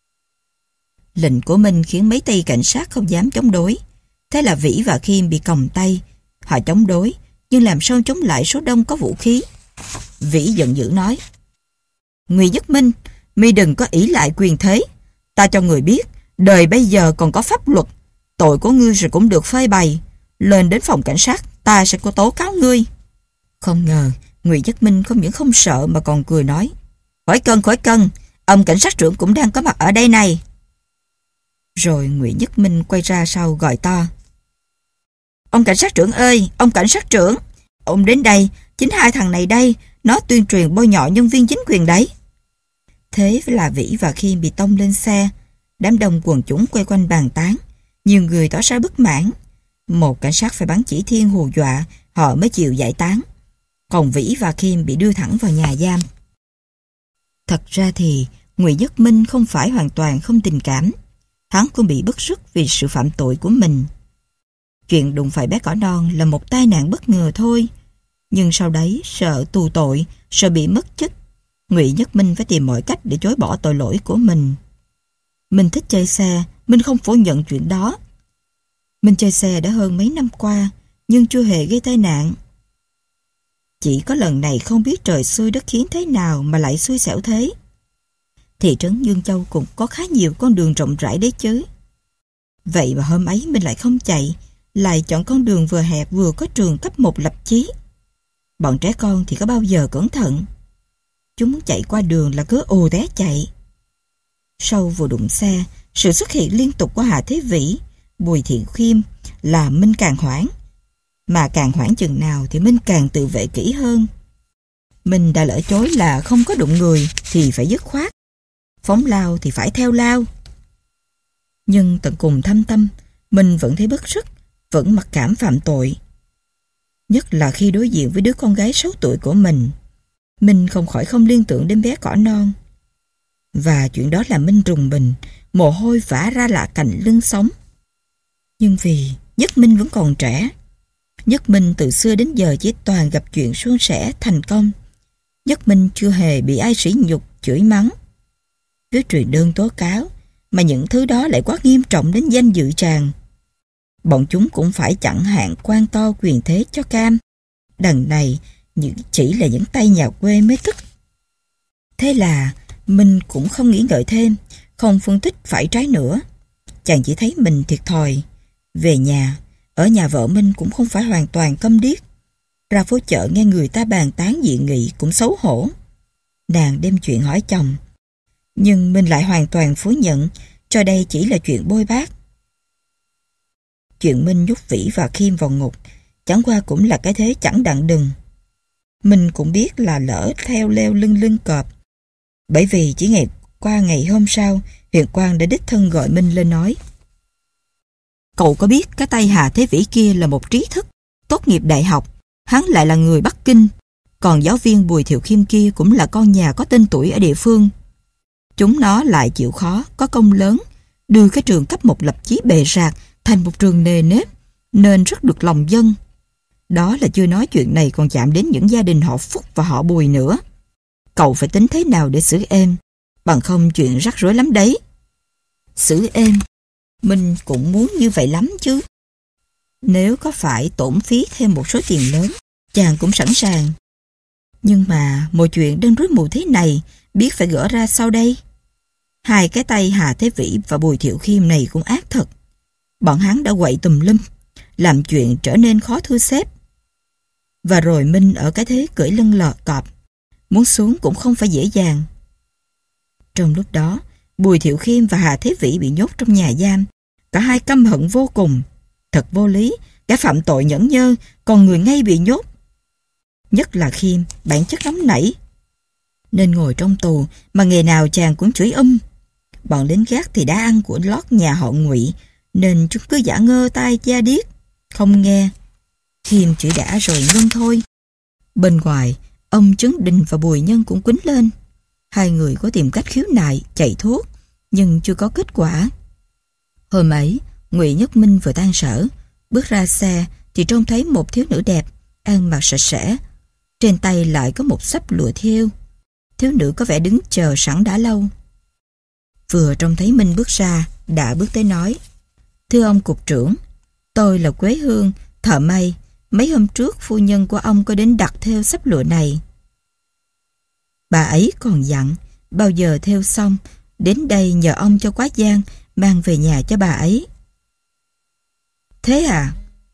Lệnh của Minh khiến mấy tay cảnh sát không dám chống đối. Thế là Vĩ và Khiêm bị còng tay. Họ chống đối, nhưng làm sao chống lại số đông có vũ khí. Vĩ giận dữ nói: Ngụy Nhất Minh, mi đừng có ỷ lại quyền thế. Ta cho người biết, đời bây giờ còn có pháp luật. Tội của ngươi rồi cũng được phơi bày. Lên đến phòng cảnh sát, ta sẽ có tố cáo ngươi. Không ngờ Ngụy Nhất Minh không những không sợ mà còn cười nói: Khỏi cân khỏi cân, ông cảnh sát trưởng cũng đang có mặt ở đây này. Rồi Ngụy Nhất Minh quay ra sau gọi to: Ông cảnh sát trưởng ơi, ông cảnh sát trưởng, ông đến đây, chính hai thằng này đây, nó tuyên truyền bôi nhọ nhân viên chính quyền đấy. Thế là Vĩ và Khiêm bị tông lên xe. Đám đông quần chúng quay quanh bàn tán, nhiều người tỏ ra bất mãn. Một cảnh sát phải bắn chỉ thiên hù dọa, họ mới chịu giải tán. Còn Vĩ và Khiêm bị đưa thẳng vào nhà giam. Thật ra thì Ngụy Nhất Minh không phải hoàn toàn không tình cảm. Hắn cũng bị bức rứt vì sự phạm tội của mình. Chuyện đụng phải bé Cỏ Non là một tai nạn bất ngờ thôi. Nhưng sau đấy sợ tù tội, sợ bị mất chức, Ngụy Nhất Minh phải tìm mọi cách để chối bỏ tội lỗi của mình. Mình thích chơi xe, mình không phủ nhận chuyện đó. Mình chơi xe đã hơn mấy năm qua, nhưng chưa hề gây tai nạn. Chỉ có lần này không biết trời xui đất khiến thế nào mà lại xui xẻo thế. Thị trấn Dương Châu cũng có khá nhiều con đường rộng rãi đấy chứ. Vậy mà hôm ấy mình lại không chạy, lại chọn con đường vừa hẹp vừa có trường cấp một Lập Chí. Bọn trẻ con thì có bao giờ cẩn thận. Chúng muốn chạy qua đường là cứ ù té chạy. Sau vụ đụng xe, sự xuất hiện liên tục của Hà Thế Vĩ, Bùi Thiện Khiêm là Minh càng hoảng. Mà càng hoảng chừng nào thì Minh càng tự vệ kỹ hơn. Minh đã lỡ chối là không có đụng người thì phải dứt khoát, phóng lao thì phải theo lao. Nhưng tận cùng thâm tâm, Minh vẫn thấy bức sức, vẫn mặc cảm phạm tội. Nhất là khi đối diện với đứa con gái sáu tuổi của mình, Minh không khỏi không liên tưởng đến bé cỏ non. Và chuyện đó làm Minh rùng mình, mồ hôi vã ra lạ cạnh lưng sống. Nhưng vì Nhất Minh vẫn còn trẻ, Nhất Minh từ xưa đến giờ chỉ toàn gặp chuyện suôn sẻ, thành công. Nhất Minh chưa hề bị ai sỉ nhục, chửi mắng, viết truyền đơn tố cáo, mà những thứ đó lại quá nghiêm trọng đến danh dự chàng. Bọn chúng cũng phải chẳng hạn quan to quyền thế cho cam. Đằng này chỉ là những tay nhà quê mới tức. Thế là Minh cũng không nghĩ ngợi thêm, không phân tích phải trái nữa. Chàng chỉ thấy mình thiệt thòi. Về nhà, ở nhà vợ Minh cũng không phải hoàn toàn câm điếc. Ra phố chợ nghe người ta bàn tán dị nghị cũng xấu hổ. Nàng đem chuyện hỏi chồng, nhưng Minh lại hoàn toàn phủ nhận, cho đây chỉ là chuyện bôi bác. Chuyện Minh nhốt Vĩ và Khiêm vào ngục chẳng qua cũng là cái thế chẳng đặng đừng. Minh cũng biết là lỡ theo leo lưng lưng cọp, bởi vì chỉ ngày qua ngày hôm sau, Huyền Quang đã đích thân gọi Minh lên nói: "Cậu có biết cái tay Hà Thế Vĩ kia là một trí thức, tốt nghiệp đại học, hắn lại là người Bắc Kinh, còn giáo viên Bùi Thiệu Khiêm kia cũng là con nhà có tên tuổi ở địa phương. Chúng nó lại chịu khó, có công lớn, đưa cái trường cấp một lập chí bề rạc thành một trường nề nếp, nên rất được lòng dân. Đó là chưa nói chuyện này còn chạm đến những gia đình họ Phúc và họ Bùi nữa. Cậu phải tính thế nào để xử êm, bằng không chuyện rắc rối lắm đấy." Xử êm, Minh cũng muốn như vậy lắm chứ. Nếu có phải tổn phí thêm một số tiền lớn, chàng cũng sẵn sàng. Nhưng mà mọi chuyện đơn rối mù thế này, biết phải gỡ ra sau đây. Hai cái tay Hà Thế Vĩ và Bùi Thiệu Khiêm này cũng ác thật. Bọn hắn đã quậy tùm lum, làm chuyện trở nên khó thu xếp. Và rồi Minh ở cái thế cưỡi lưng lọ cọp, muốn xuống cũng không phải dễ dàng. Trong lúc đó, Bùi Thiệu Khiêm và Hà Thế Vĩ bị nhốt trong nhà giam. Cả hai căm hận vô cùng. Thật vô lý, cả phạm tội nhẫn nhơ, còn người ngay bị nhốt. Nhất là Khiêm, bản chất nóng nảy, nên ngồi trong tù mà ngày nào chàng cũng chửi um. Bọn lính gác thì đã ăn của lót nhà họ Ngụy, nên chúng cứ giả ngơ tai da điếc, không nghe. Khiêm chửi đã rồi ngưng thôi. Bên ngoài, ông Trấn Đình và Bùi Nhân cũng quýnh lên. Hai người có tìm cách khiếu nại, chạy thuốc, nhưng chưa có kết quả. Hôm ấy, Ngụy Nhất Minh vừa tan sở, bước ra xe thì trông thấy một thiếu nữ đẹp, ăn mặc sạch sẽ, trên tay lại có một xấp lụa thêu. Thiếu nữ có vẻ đứng chờ sẵn đã lâu. Vừa trông thấy Minh bước ra, đã bước tới nói: "Thưa ông cục trưởng, tôi là Quế Hương, thợ may. Mấy hôm trước phu nhân của ông có đến đặt thêu xấp lụa này. Bà ấy còn dặn, bao giờ thêu xong, đến đây nhờ ông cho quá giang mang về nhà cho bà ấy." "Thế à?"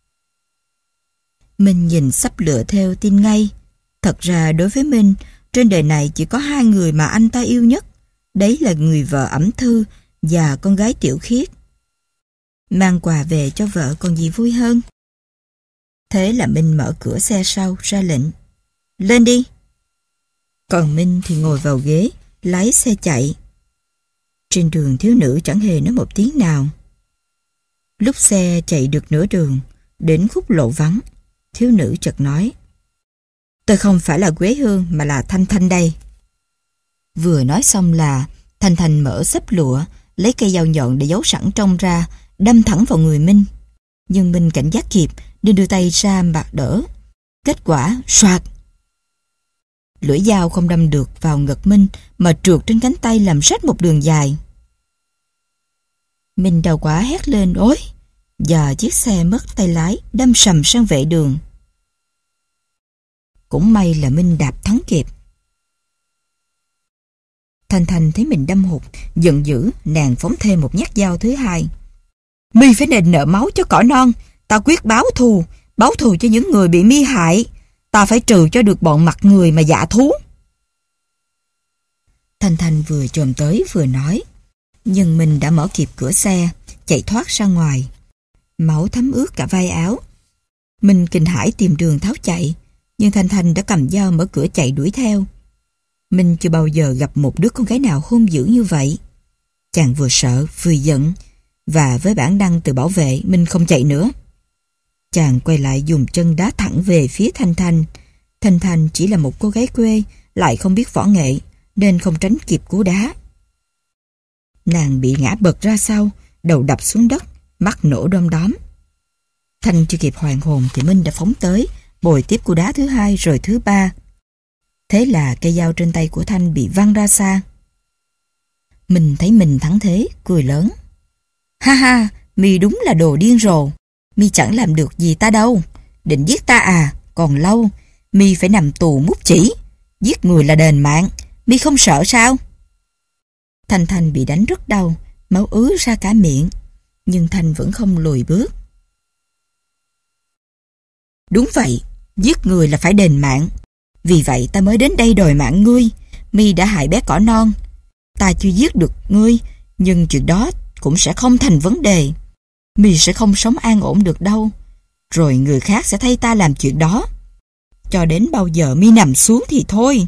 Minh nhìn xấp lụa thêu tin ngay. Thật ra đối với Minh, trên đời này chỉ có hai người mà anh ta yêu nhất. Đấy là người vợ ẵm Thư và con gái Tiểu Khiết. Mang quà về cho vợ còn gì vui hơn. Thế là Minh mở cửa xe sau ra lệnh: "Lên đi." Còn Minh thì ngồi vào ghế, lái xe chạy. Trên đường thiếu nữ chẳng hề nói một tiếng nào. Lúc xe chạy được nửa đường, đến khúc lộ vắng, thiếu nữ chợt nói: "Tôi không phải là Quế Hương mà là Thanh Thanh đây." Vừa nói xong là Thanh Thanh mở xấp lụa, lấy cây dao nhọn để giấu sẵn trong ra, đâm thẳng vào người Minh. Nhưng Minh cảnh giác kịp nên đưa tay ra mà đỡ. Kết quả soạt, lưỡi dao không đâm được vào ngực Minh mà trượt trên cánh tay làm rách một đường dài. Minh đau quá hét lên ối, và chiếc xe mất tay lái đâm sầm sang vệ đường. Cũng may là Minh đạp thắng kịp. Thanh Thanh thấy mình đâm hụt, giận dữ, nàng phóng thêm một nhát dao thứ hai. "Mi phải đền nợ máu cho cỏ non, ta quyết báo thù, báo thù cho những người bị mi hại. Ta phải trừ cho được bọn mặt người mà dạ thú." Thanh Thanh vừa chồm tới vừa nói, nhưng mình đã mở kịp cửa xe, chạy thoát ra ngoài. Máu thấm ướt cả vai áo. Mình kinh hãi tìm đường tháo chạy, nhưng Thanh Thanh đã cầm dao mở cửa chạy đuổi theo. Mình chưa bao giờ gặp một đứa con gái nào hung dữ như vậy. Chàng vừa sợ vừa giận, và với bản năng tự bảo vệ, mình không chạy nữa. Chàng quay lại dùng chân đá thẳng về phía Thanh Thanh. Thanh Thanh chỉ là một cô gái quê, lại không biết võ nghệ, nên không tránh kịp cú đá. Nàng bị ngã bật ra sau, đầu đập xuống đất, mắt nổ đom đóm. Thanh chưa kịp hoàn hồn thì Minh đã phóng tới, bồi tiếp cú đá thứ hai rồi thứ ba. Thế là cây dao trên tay của Thanh bị văng ra xa. Mình thấy mình thắng thế, cười lớn. Ha ha, mi đúng là đồ điên rồ. Mi chẳng làm được gì ta đâu. Định giết ta à, còn lâu. Mi phải nằm tù mút chỉ. Giết người là đền mạng. Mi không sợ sao? Thanh Thanh bị đánh rất đau, máu ứa ra cả miệng. Nhưng Thanh vẫn không lùi bước. Đúng vậy, giết người là phải đền mạng. Vì vậy ta mới đến đây đòi mạng ngươi. Mi đã hại bé cỏ non. Ta chưa giết được ngươi, nhưng chuyện đó cũng sẽ không thành vấn đề. Mi sẽ không sống an ổn được đâu. Rồi người khác sẽ thay ta làm chuyện đó. Cho đến bao giờ Mi nằm xuống thì thôi.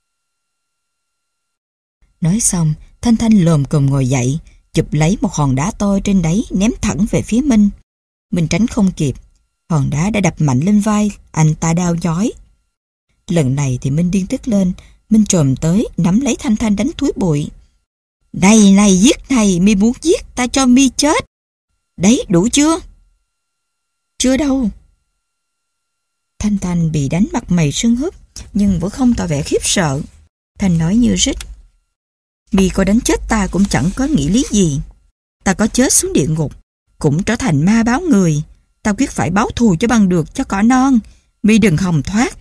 Nói xong, Thanh Thanh lồm cồm ngồi dậy, chụp lấy một hòn đá to trên đáy ném thẳng về phía Minh. Minh tránh không kịp. Hòn đá đã đập mạnh lên vai, anh ta đau nhói. Lần này thì Minh điên tức lên. Minh trồm tới, nắm lấy Thanh Thanh đánh túi bụi. Này này giết này, Mi muốn giết, ta cho Mi chết. Đấy, đủ chưa? Chưa đâu. Thanh Thanh bị đánh mặt mày sưng húp, nhưng vẫn không tỏ vẻ khiếp sợ. Thanh nói như rít. Mi có đánh chết ta cũng chẳng có nghĩa lý gì. Ta có chết xuống địa ngục, cũng trở thành ma báo người. Ta quyết phải báo thù cho bằng được cho cỏ non. Mi đừng hòng thoát.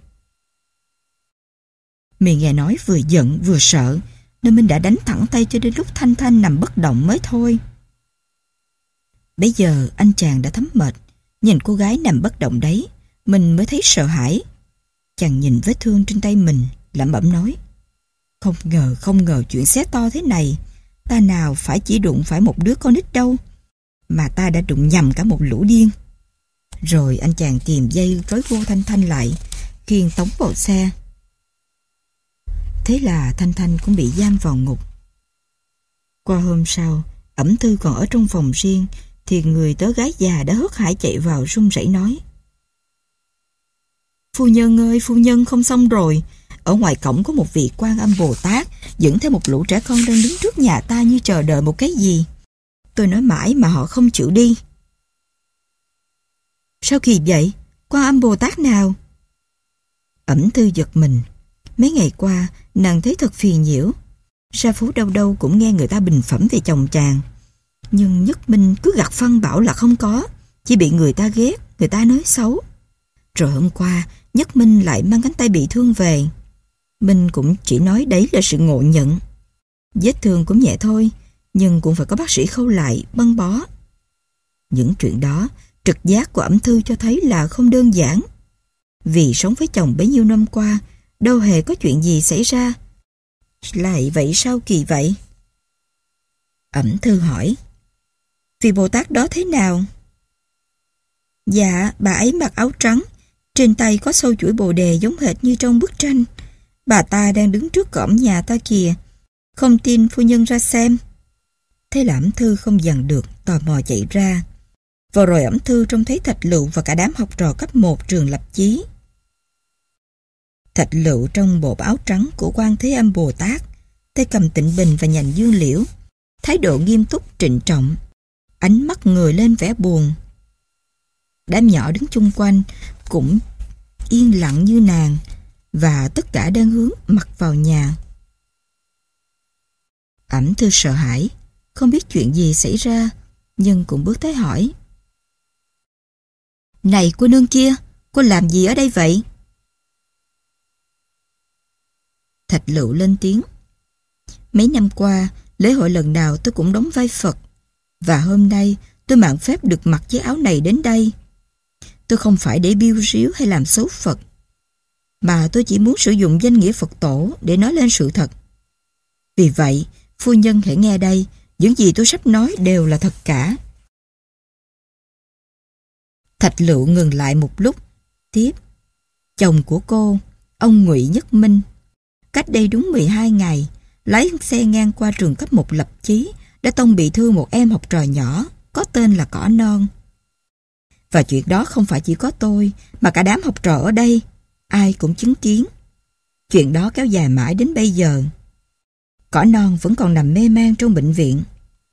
Mi nghe nói vừa giận vừa sợ, nên Minh đã đánh thẳng tay cho đến lúc Thanh Thanh nằm bất động mới thôi. Bây giờ anh chàng đã thấm mệt, nhìn cô gái nằm bất động đấy, mình mới thấy sợ hãi. Chàng nhìn vết thương trên tay mình, lẩm bẩm nói. Không ngờ, không ngờ chuyện xé to thế này. Ta nào phải chỉ đụng phải một đứa con nít đâu, mà ta đã đụng nhầm cả một lũ điên. Rồi anh chàng tìm dây trói cô Thanh Thanh lại, khiêng tống vào xe. Thế là Thanh Thanh cũng bị giam vào ngục. Qua hôm sau, Ẩm Thư còn ở trong phòng riêng, thì người tớ gái già đã hớt hải chạy vào run rẩy nói. Phu nhân ơi, phu nhân không xong rồi. Ở ngoài cổng có một vị Quan Âm Bồ Tát dẫn theo một lũ trẻ con đang đứng trước nhà ta như chờ đợi một cái gì. Tôi nói mãi mà họ không chịu đi. Sao kỳ vậy? Quan Âm Bồ Tát nào? Ẩm Thư giật mình. Mấy ngày qua, nàng thấy thật phiền nhiễu. Ra phố đâu đâu cũng nghe người ta bình phẩm về chồng chàng. Nhưng Nhất Minh cứ gặt phăng bảo là không có, chỉ bị người ta ghét, người ta nói xấu. Rồi hôm qua, Nhất Minh lại mang cánh tay bị thương về. Minh cũng chỉ nói đấy là sự ngộ nhận. Vết thương cũng nhẹ thôi, nhưng cũng phải có bác sĩ khâu lại, băng bó. Những chuyện đó, trực giác của Ẩm Thư cho thấy là không đơn giản. Vì sống với chồng bấy nhiêu năm qua, đâu hề có chuyện gì xảy ra. Lại vậy sao kỳ vậy? Ẩm Thư hỏi. Vị Bồ Tát đó thế nào? Dạ, bà ấy mặc áo trắng, trên tay có sâu chuỗi bồ đề giống hệt như trong bức tranh. Bà ta đang đứng trước cổng nhà ta kìa. Không tin phu nhân ra xem. Thế là Ẩm Thư không dằn được, tò mò chạy ra. Vào rồi Ẩm Thư trông thấy Thạch Lựu và cả đám học trò cấp một trường Lập Chí. Thạch Lựu trong bộ áo trắng của Quan Thế Âm Bồ Tát, tay cầm tịnh bình và nhành dương liễu, thái độ nghiêm túc trịnh trọng, ánh mắt người lên vẻ buồn. Đám nhỏ đứng chung quanh cũng yên lặng như nàng, và tất cả đang hướng mặt vào nhà. Ẩm Thư sợ hãi, không biết chuyện gì xảy ra, nhưng cũng bước tới hỏi. Này cô nương kia, cô làm gì ở đây vậy? Thạch Lựu lên tiếng. Mấy năm qua, lễ hội lần nào tôi cũng đóng vai Phật, và hôm nay tôi mạn phép được mặc chiếc áo này đến đây. Tôi không phải để biêu ríu hay làm xấu Phật, mà tôi chỉ muốn sử dụng danh nghĩa Phật tổ để nói lên sự thật. Vì vậy, phu nhân hãy nghe đây, những gì tôi sắp nói đều là thật cả. Thạch Lựu ngừng lại một lúc, tiếp. Chồng của cô, ông Ngụy Nhất Minh, cách đây đúng mười hai ngày, lái xe ngang qua trường cấp một Lập Chí, đã tông bị thương một em học trò nhỏ, có tên là Cỏ Non. Và chuyện đó không phải chỉ có tôi, mà cả đám học trò ở đây, ai cũng chứng kiến. Chuyện đó kéo dài mãi đến bây giờ. Cỏ Non vẫn còn nằm mê man trong bệnh viện.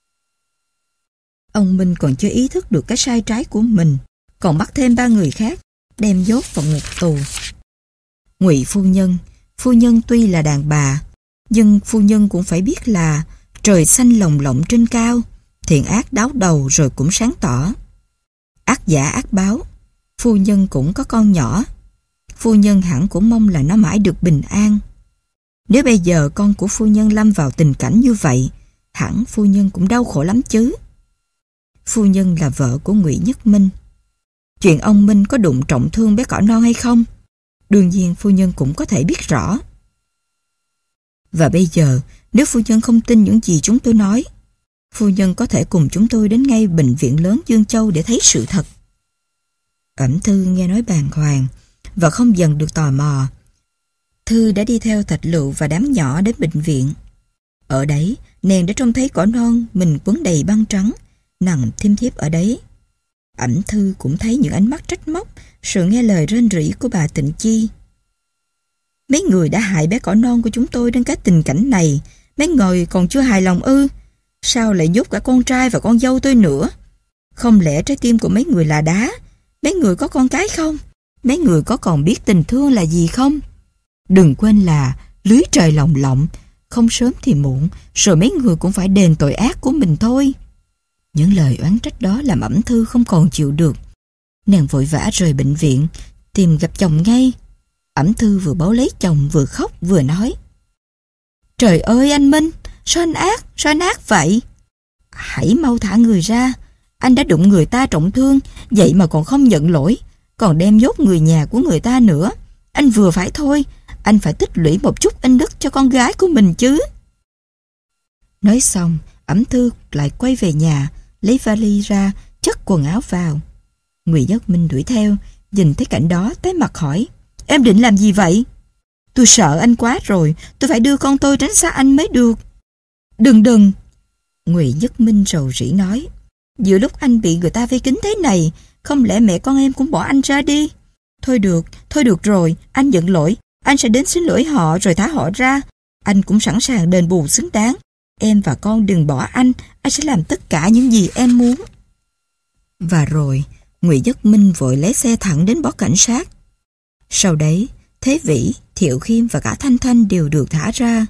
Ông Minh còn chưa ý thức được cái sai trái của mình, còn bắt thêm ba người khác, đem dốt vào ngục tù. Ngụy phu nhân, phu nhân tuy là đàn bà, nhưng phu nhân cũng phải biết là trời xanh lồng lộng trên cao, thiện ác đáo đầu rồi cũng sáng tỏ. Ác giả ác báo, phu nhân cũng có con nhỏ. Phu nhân hẳn cũng mong là nó mãi được bình an. Nếu bây giờ con của phu nhân lâm vào tình cảnh như vậy, hẳn phu nhân cũng đau khổ lắm chứ. Phu nhân là vợ của Ngụy Nhất Minh. Chuyện ông Minh có đụng trọng thương bé Cỏ Non hay không, đương nhiên phu nhân cũng có thể biết rõ. Và bây giờ, nếu phu nhân không tin những gì chúng tôi nói, phu nhân có thể cùng chúng tôi đến ngay bệnh viện lớn Dương Châu để thấy sự thật. Ẩm Thư nghe nói bàng hoàng và không dần được tò mò. Thư đã đi theo Thạch Lựu và đám nhỏ đến bệnh viện. Ở đấy, nàng đã trông thấy Cỏ Non mình quấn đầy băng trắng, nằm thiêm thiếp ở đấy. Ẩm Thư cũng thấy những ánh mắt trách móc, sự nghe lời rên rỉ của bà Tịnh Chi. Mấy người đã hại bé Cỏ Non của chúng tôi đến cái tình cảnh này, mấy người còn chưa hài lòng ư? Sao lại nhốt cả con trai và con dâu tôi nữa? Không lẽ trái tim của mấy người là đá? Mấy người có con cái không? Mấy người có còn biết tình thương là gì không? Đừng quên là lưới trời lồng lộng, không sớm thì muộn, rồi mấy người cũng phải đền tội ác của mình thôi. Những lời oán trách đó làm Ẩm Thư không còn chịu được. Nàng vội vã rời bệnh viện, tìm gặp chồng ngay. Ẩm Thư vừa bấu lấy chồng vừa khóc vừa nói: Trời ơi anh Minh, sao anh ác, sao anh ác vậy? Hãy mau thả người ra, anh đã đụng người ta trọng thương, vậy mà còn không nhận lỗi, còn đem nhốt người nhà của người ta nữa. Anh vừa phải thôi, anh phải tích lũy một chút ân đức cho con gái của mình chứ. Nói xong, Ẩm Thư lại quay về nhà, lấy vali ra, chất quần áo vào. Ngụy Nhất Minh đuổi theo, nhìn thấy cảnh đó tái mặt hỏi: Em định làm gì vậy? Tôi sợ anh quá rồi, tôi phải đưa con tôi tránh xa anh mới được. Đừng đừng, Ngụy Nhất Minh rầu rĩ nói. Giữa lúc anh bị người ta vây kín thế này, không lẽ mẹ con em cũng bỏ anh ra đi? Thôi được, thôi được rồi, anh nhận lỗi, anh sẽ đến xin lỗi họ rồi thả họ ra. Anh cũng sẵn sàng đền bù xứng đáng. Em và con đừng bỏ anh, anh sẽ làm tất cả những gì em muốn. Và rồi, Ngụy Nhất Minh vội lấy xe thẳng đến báo cảnh sát. Sau đấy, Thế Vĩ, Thiệu Khiêm và cả Thanh Thanh đều được thả ra.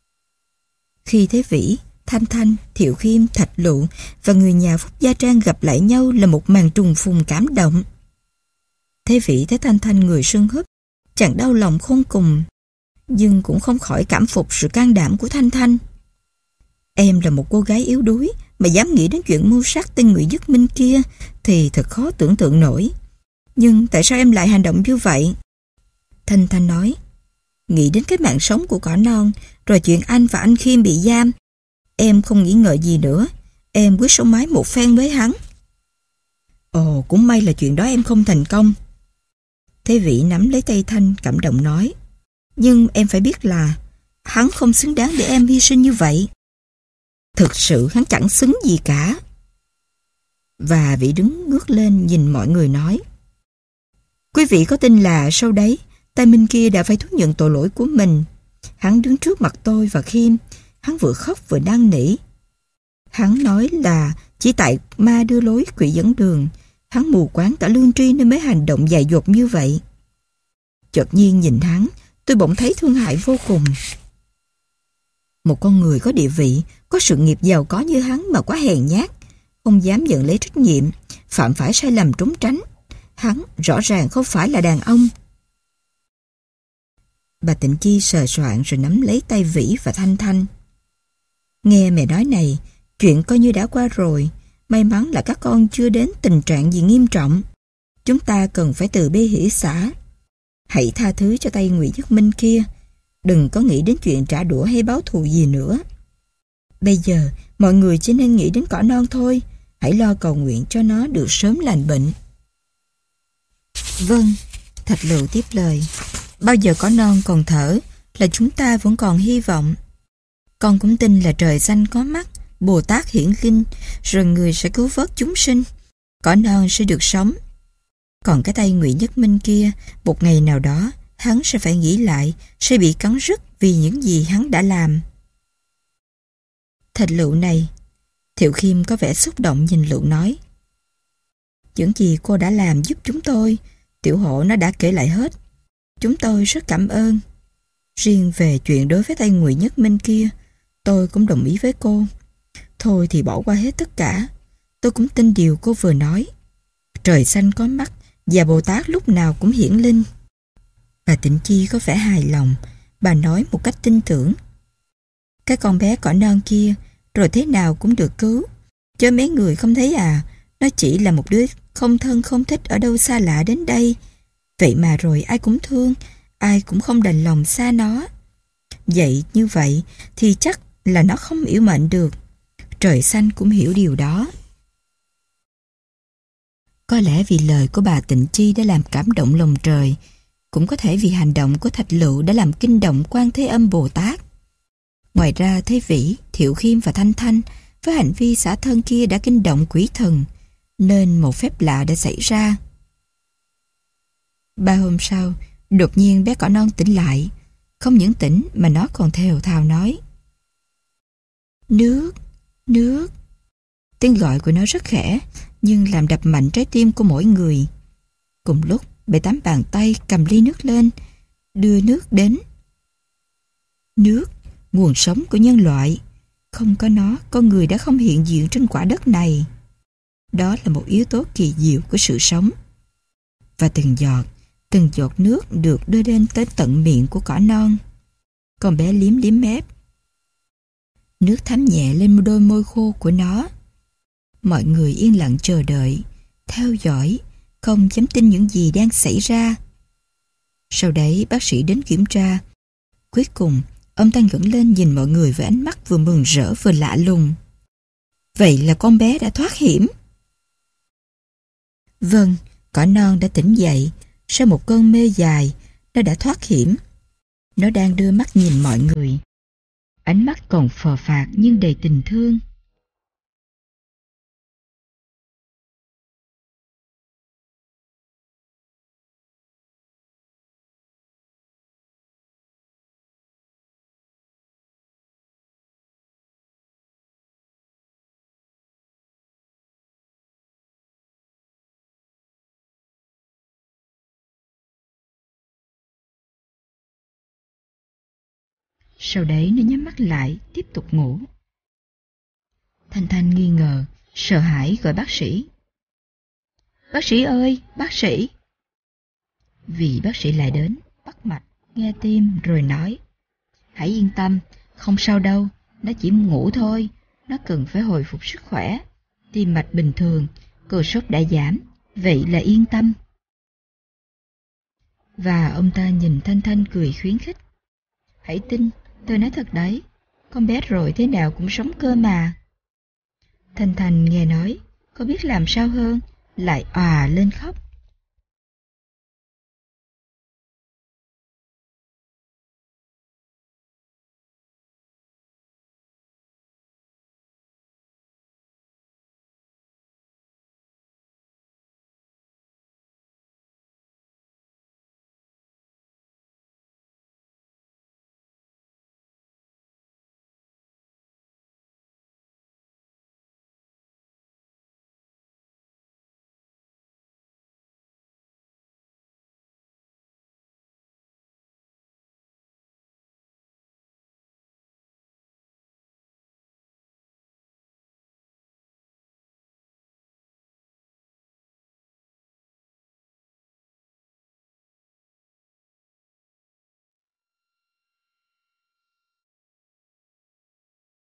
Khi Thế Vĩ, Thanh Thanh, Thiệu Khiêm, Thạch Lựu và người nhà Phúc Gia Trang gặp lại nhau là một màn trùng phùng cảm động. Thế Vĩ thấy Thanh Thanh người sưng húp, chàng đau lòng khôn cùng, nhưng cũng không khỏi cảm phục sự can đảm của Thanh Thanh. Em là một cô gái yếu đuối mà dám nghĩ đến chuyện mưu sát tên Ngụy Nhất Minh kia thì thật khó tưởng tượng nổi. Nhưng tại sao em lại hành động như vậy? Thanh Thanh nói: Nghĩ đến cái mạng sống của Cỏ Non, rồi chuyện anh và anh Khiêm bị giam, em không nghĩ ngợi gì nữa. Em quyết sống mái một phen với hắn. Ồ, cũng may là chuyện đó em không thành công. Thế Vĩ nắm lấy tay Thanh cảm động nói: Nhưng em phải biết là hắn không xứng đáng để em hy sinh như vậy. Thực sự hắn chẳng xứng gì cả. Và Vĩ đứng ngước lên nhìn mọi người nói: Quý vị có tin là sau đấy tay Minh kia đã phải thú nhận tội lỗi của mình. Hắn đứng trước mặt tôi và Khiêm, hắn vừa khóc vừa năn nỉ. Hắn nói là chỉ tại ma đưa lối quỷ dẫn đường, hắn mù quáng cả lương tri nên mới hành động dại dột như vậy. Chợt nhiên nhìn hắn, tôi bỗng thấy thương hại vô cùng. Một con người có địa vị, có sự nghiệp giàu có như hắn mà quá hèn nhát, không dám nhận lấy trách nhiệm, phạm phải sai lầm trốn tránh. Hắn rõ ràng không phải là đàn ông. Bà Tịnh Chi sờ soạn rồi nắm lấy tay Vĩ và Thanh Thanh. Nghe mẹ nói này, chuyện coi như đã qua rồi. May mắn là các con chưa đến tình trạng gì nghiêm trọng. Chúng ta cần phải từ bi hỷ xả. Hãy tha thứ cho tay Ngụy Nhất Minh kia. Đừng có nghĩ đến chuyện trả đũa hay báo thù gì nữa. Bây giờ, mọi người chỉ nên nghĩ đến Cỏ Non thôi. Hãy lo cầu nguyện cho nó được sớm lành bệnh. Vâng, Thạch Lựu tiếp lời. Bao giờ có non còn thở là chúng ta vẫn còn hy vọng. Con cũng tin là trời xanh có mắt, Bồ Tát hiển linh, rồi người sẽ cứu vớt chúng sinh. Cỏ non sẽ được sống. Còn cái tay Ngụy Nhất Minh kia, một ngày nào đó, hắn sẽ phải nghĩ lại, sẽ bị cắn rứt vì những gì hắn đã làm. Thạch Lựu này, Thiệu Khiêm có vẻ xúc động nhìn Lựu nói. Những gì cô đã làm giúp chúng tôi, Tiểu Hổ nó đã kể lại hết. Chúng tôi rất cảm ơn. Riêng về chuyện đối với tay Ngụy Nhất Minh kia, tôi cũng đồng ý với cô. Thôi thì bỏ qua hết tất cả. Tôi cũng tin điều cô vừa nói. Trời xanh có mắt và Bồ Tát lúc nào cũng hiển linh. Bà Tịnh Chi có vẻ hài lòng. Bà nói một cách tin tưởng. Cái con bé cỏ non kia rồi thế nào cũng được cứu. Chứ mấy người không thấy à, nó chỉ là một đứa không thân không thích ở đâu xa lạ đến đây. Vậy mà rồi ai cũng thương, ai cũng không đành lòng xa nó. Vậy như vậy thì chắc là nó không yểu mệnh được. Trời xanh cũng hiểu điều đó. Có lẽ vì lời của bà Tịnh Chi đã làm cảm động lòng trời, cũng có thể vì hành động của Thạch Lựu đã làm kinh động Quan Thế Âm Bồ Tát. Ngoài ra Thế Vĩ, Thiệu Khiêm và Thanh Thanh với hành vi xả thân kia đã kinh động quỷ thần, nên một phép lạ đã xảy ra. Ba hôm sau, đột nhiên bé cỏ non tỉnh lại. Không những tỉnh mà nó còn thều thào nói. Nước, nước. Tiếng gọi của nó rất khẽ, nhưng làm đập mạnh trái tim của mỗi người. Cùng lúc, bảy tám bàn tay cầm ly nước lên, đưa nước đến. Nước, nguồn sống của nhân loại. Không có nó, con người đã không hiện diện trên quả đất này. Đó là một yếu tố kỳ diệu của sự sống. Và từng giọt, từng giọt nước được đưa lên tới tận miệng của cỏ non. Con bé liếm liếm mép. Nước thấm nhẹ lên đôi môi khô của nó. Mọi người yên lặng chờ đợi, theo dõi, không dám tin những gì đang xảy ra. Sau đấy bác sĩ đến kiểm tra. Cuối cùng, ông ta ngẩng lên nhìn mọi người với ánh mắt vừa mừng rỡ vừa lạ lùng. Vậy là con bé đã thoát hiểm. Vâng, cỏ non đã tỉnh dậy. Sau một cơn mê dài, nó đã thoát hiểm. Nó đang đưa mắt nhìn mọi người. Ánh mắt còn phờ phạc nhưng đầy tình thương. Sau đấy nó nhắm mắt lại, tiếp tục ngủ. Thanh Thanh nghi ngờ, sợ hãi gọi bác sĩ. Bác sĩ ơi, bác sĩ! Vì bác sĩ lại đến, bắt mạch, nghe tim rồi nói. Hãy yên tâm, không sao đâu, nó chỉ ngủ thôi, nó cần phải hồi phục sức khỏe. Tim mạch bình thường, cơn sốt đã giảm, vậy là yên tâm. Và ông ta nhìn Thanh Thanh cười khuyến khích. Hãy tin, tôi nói thật đấy, con bé rồi thế nào cũng sống cơ mà. Thanh Thanh nghe nói, có biết làm sao hơn, lại òa lên khóc.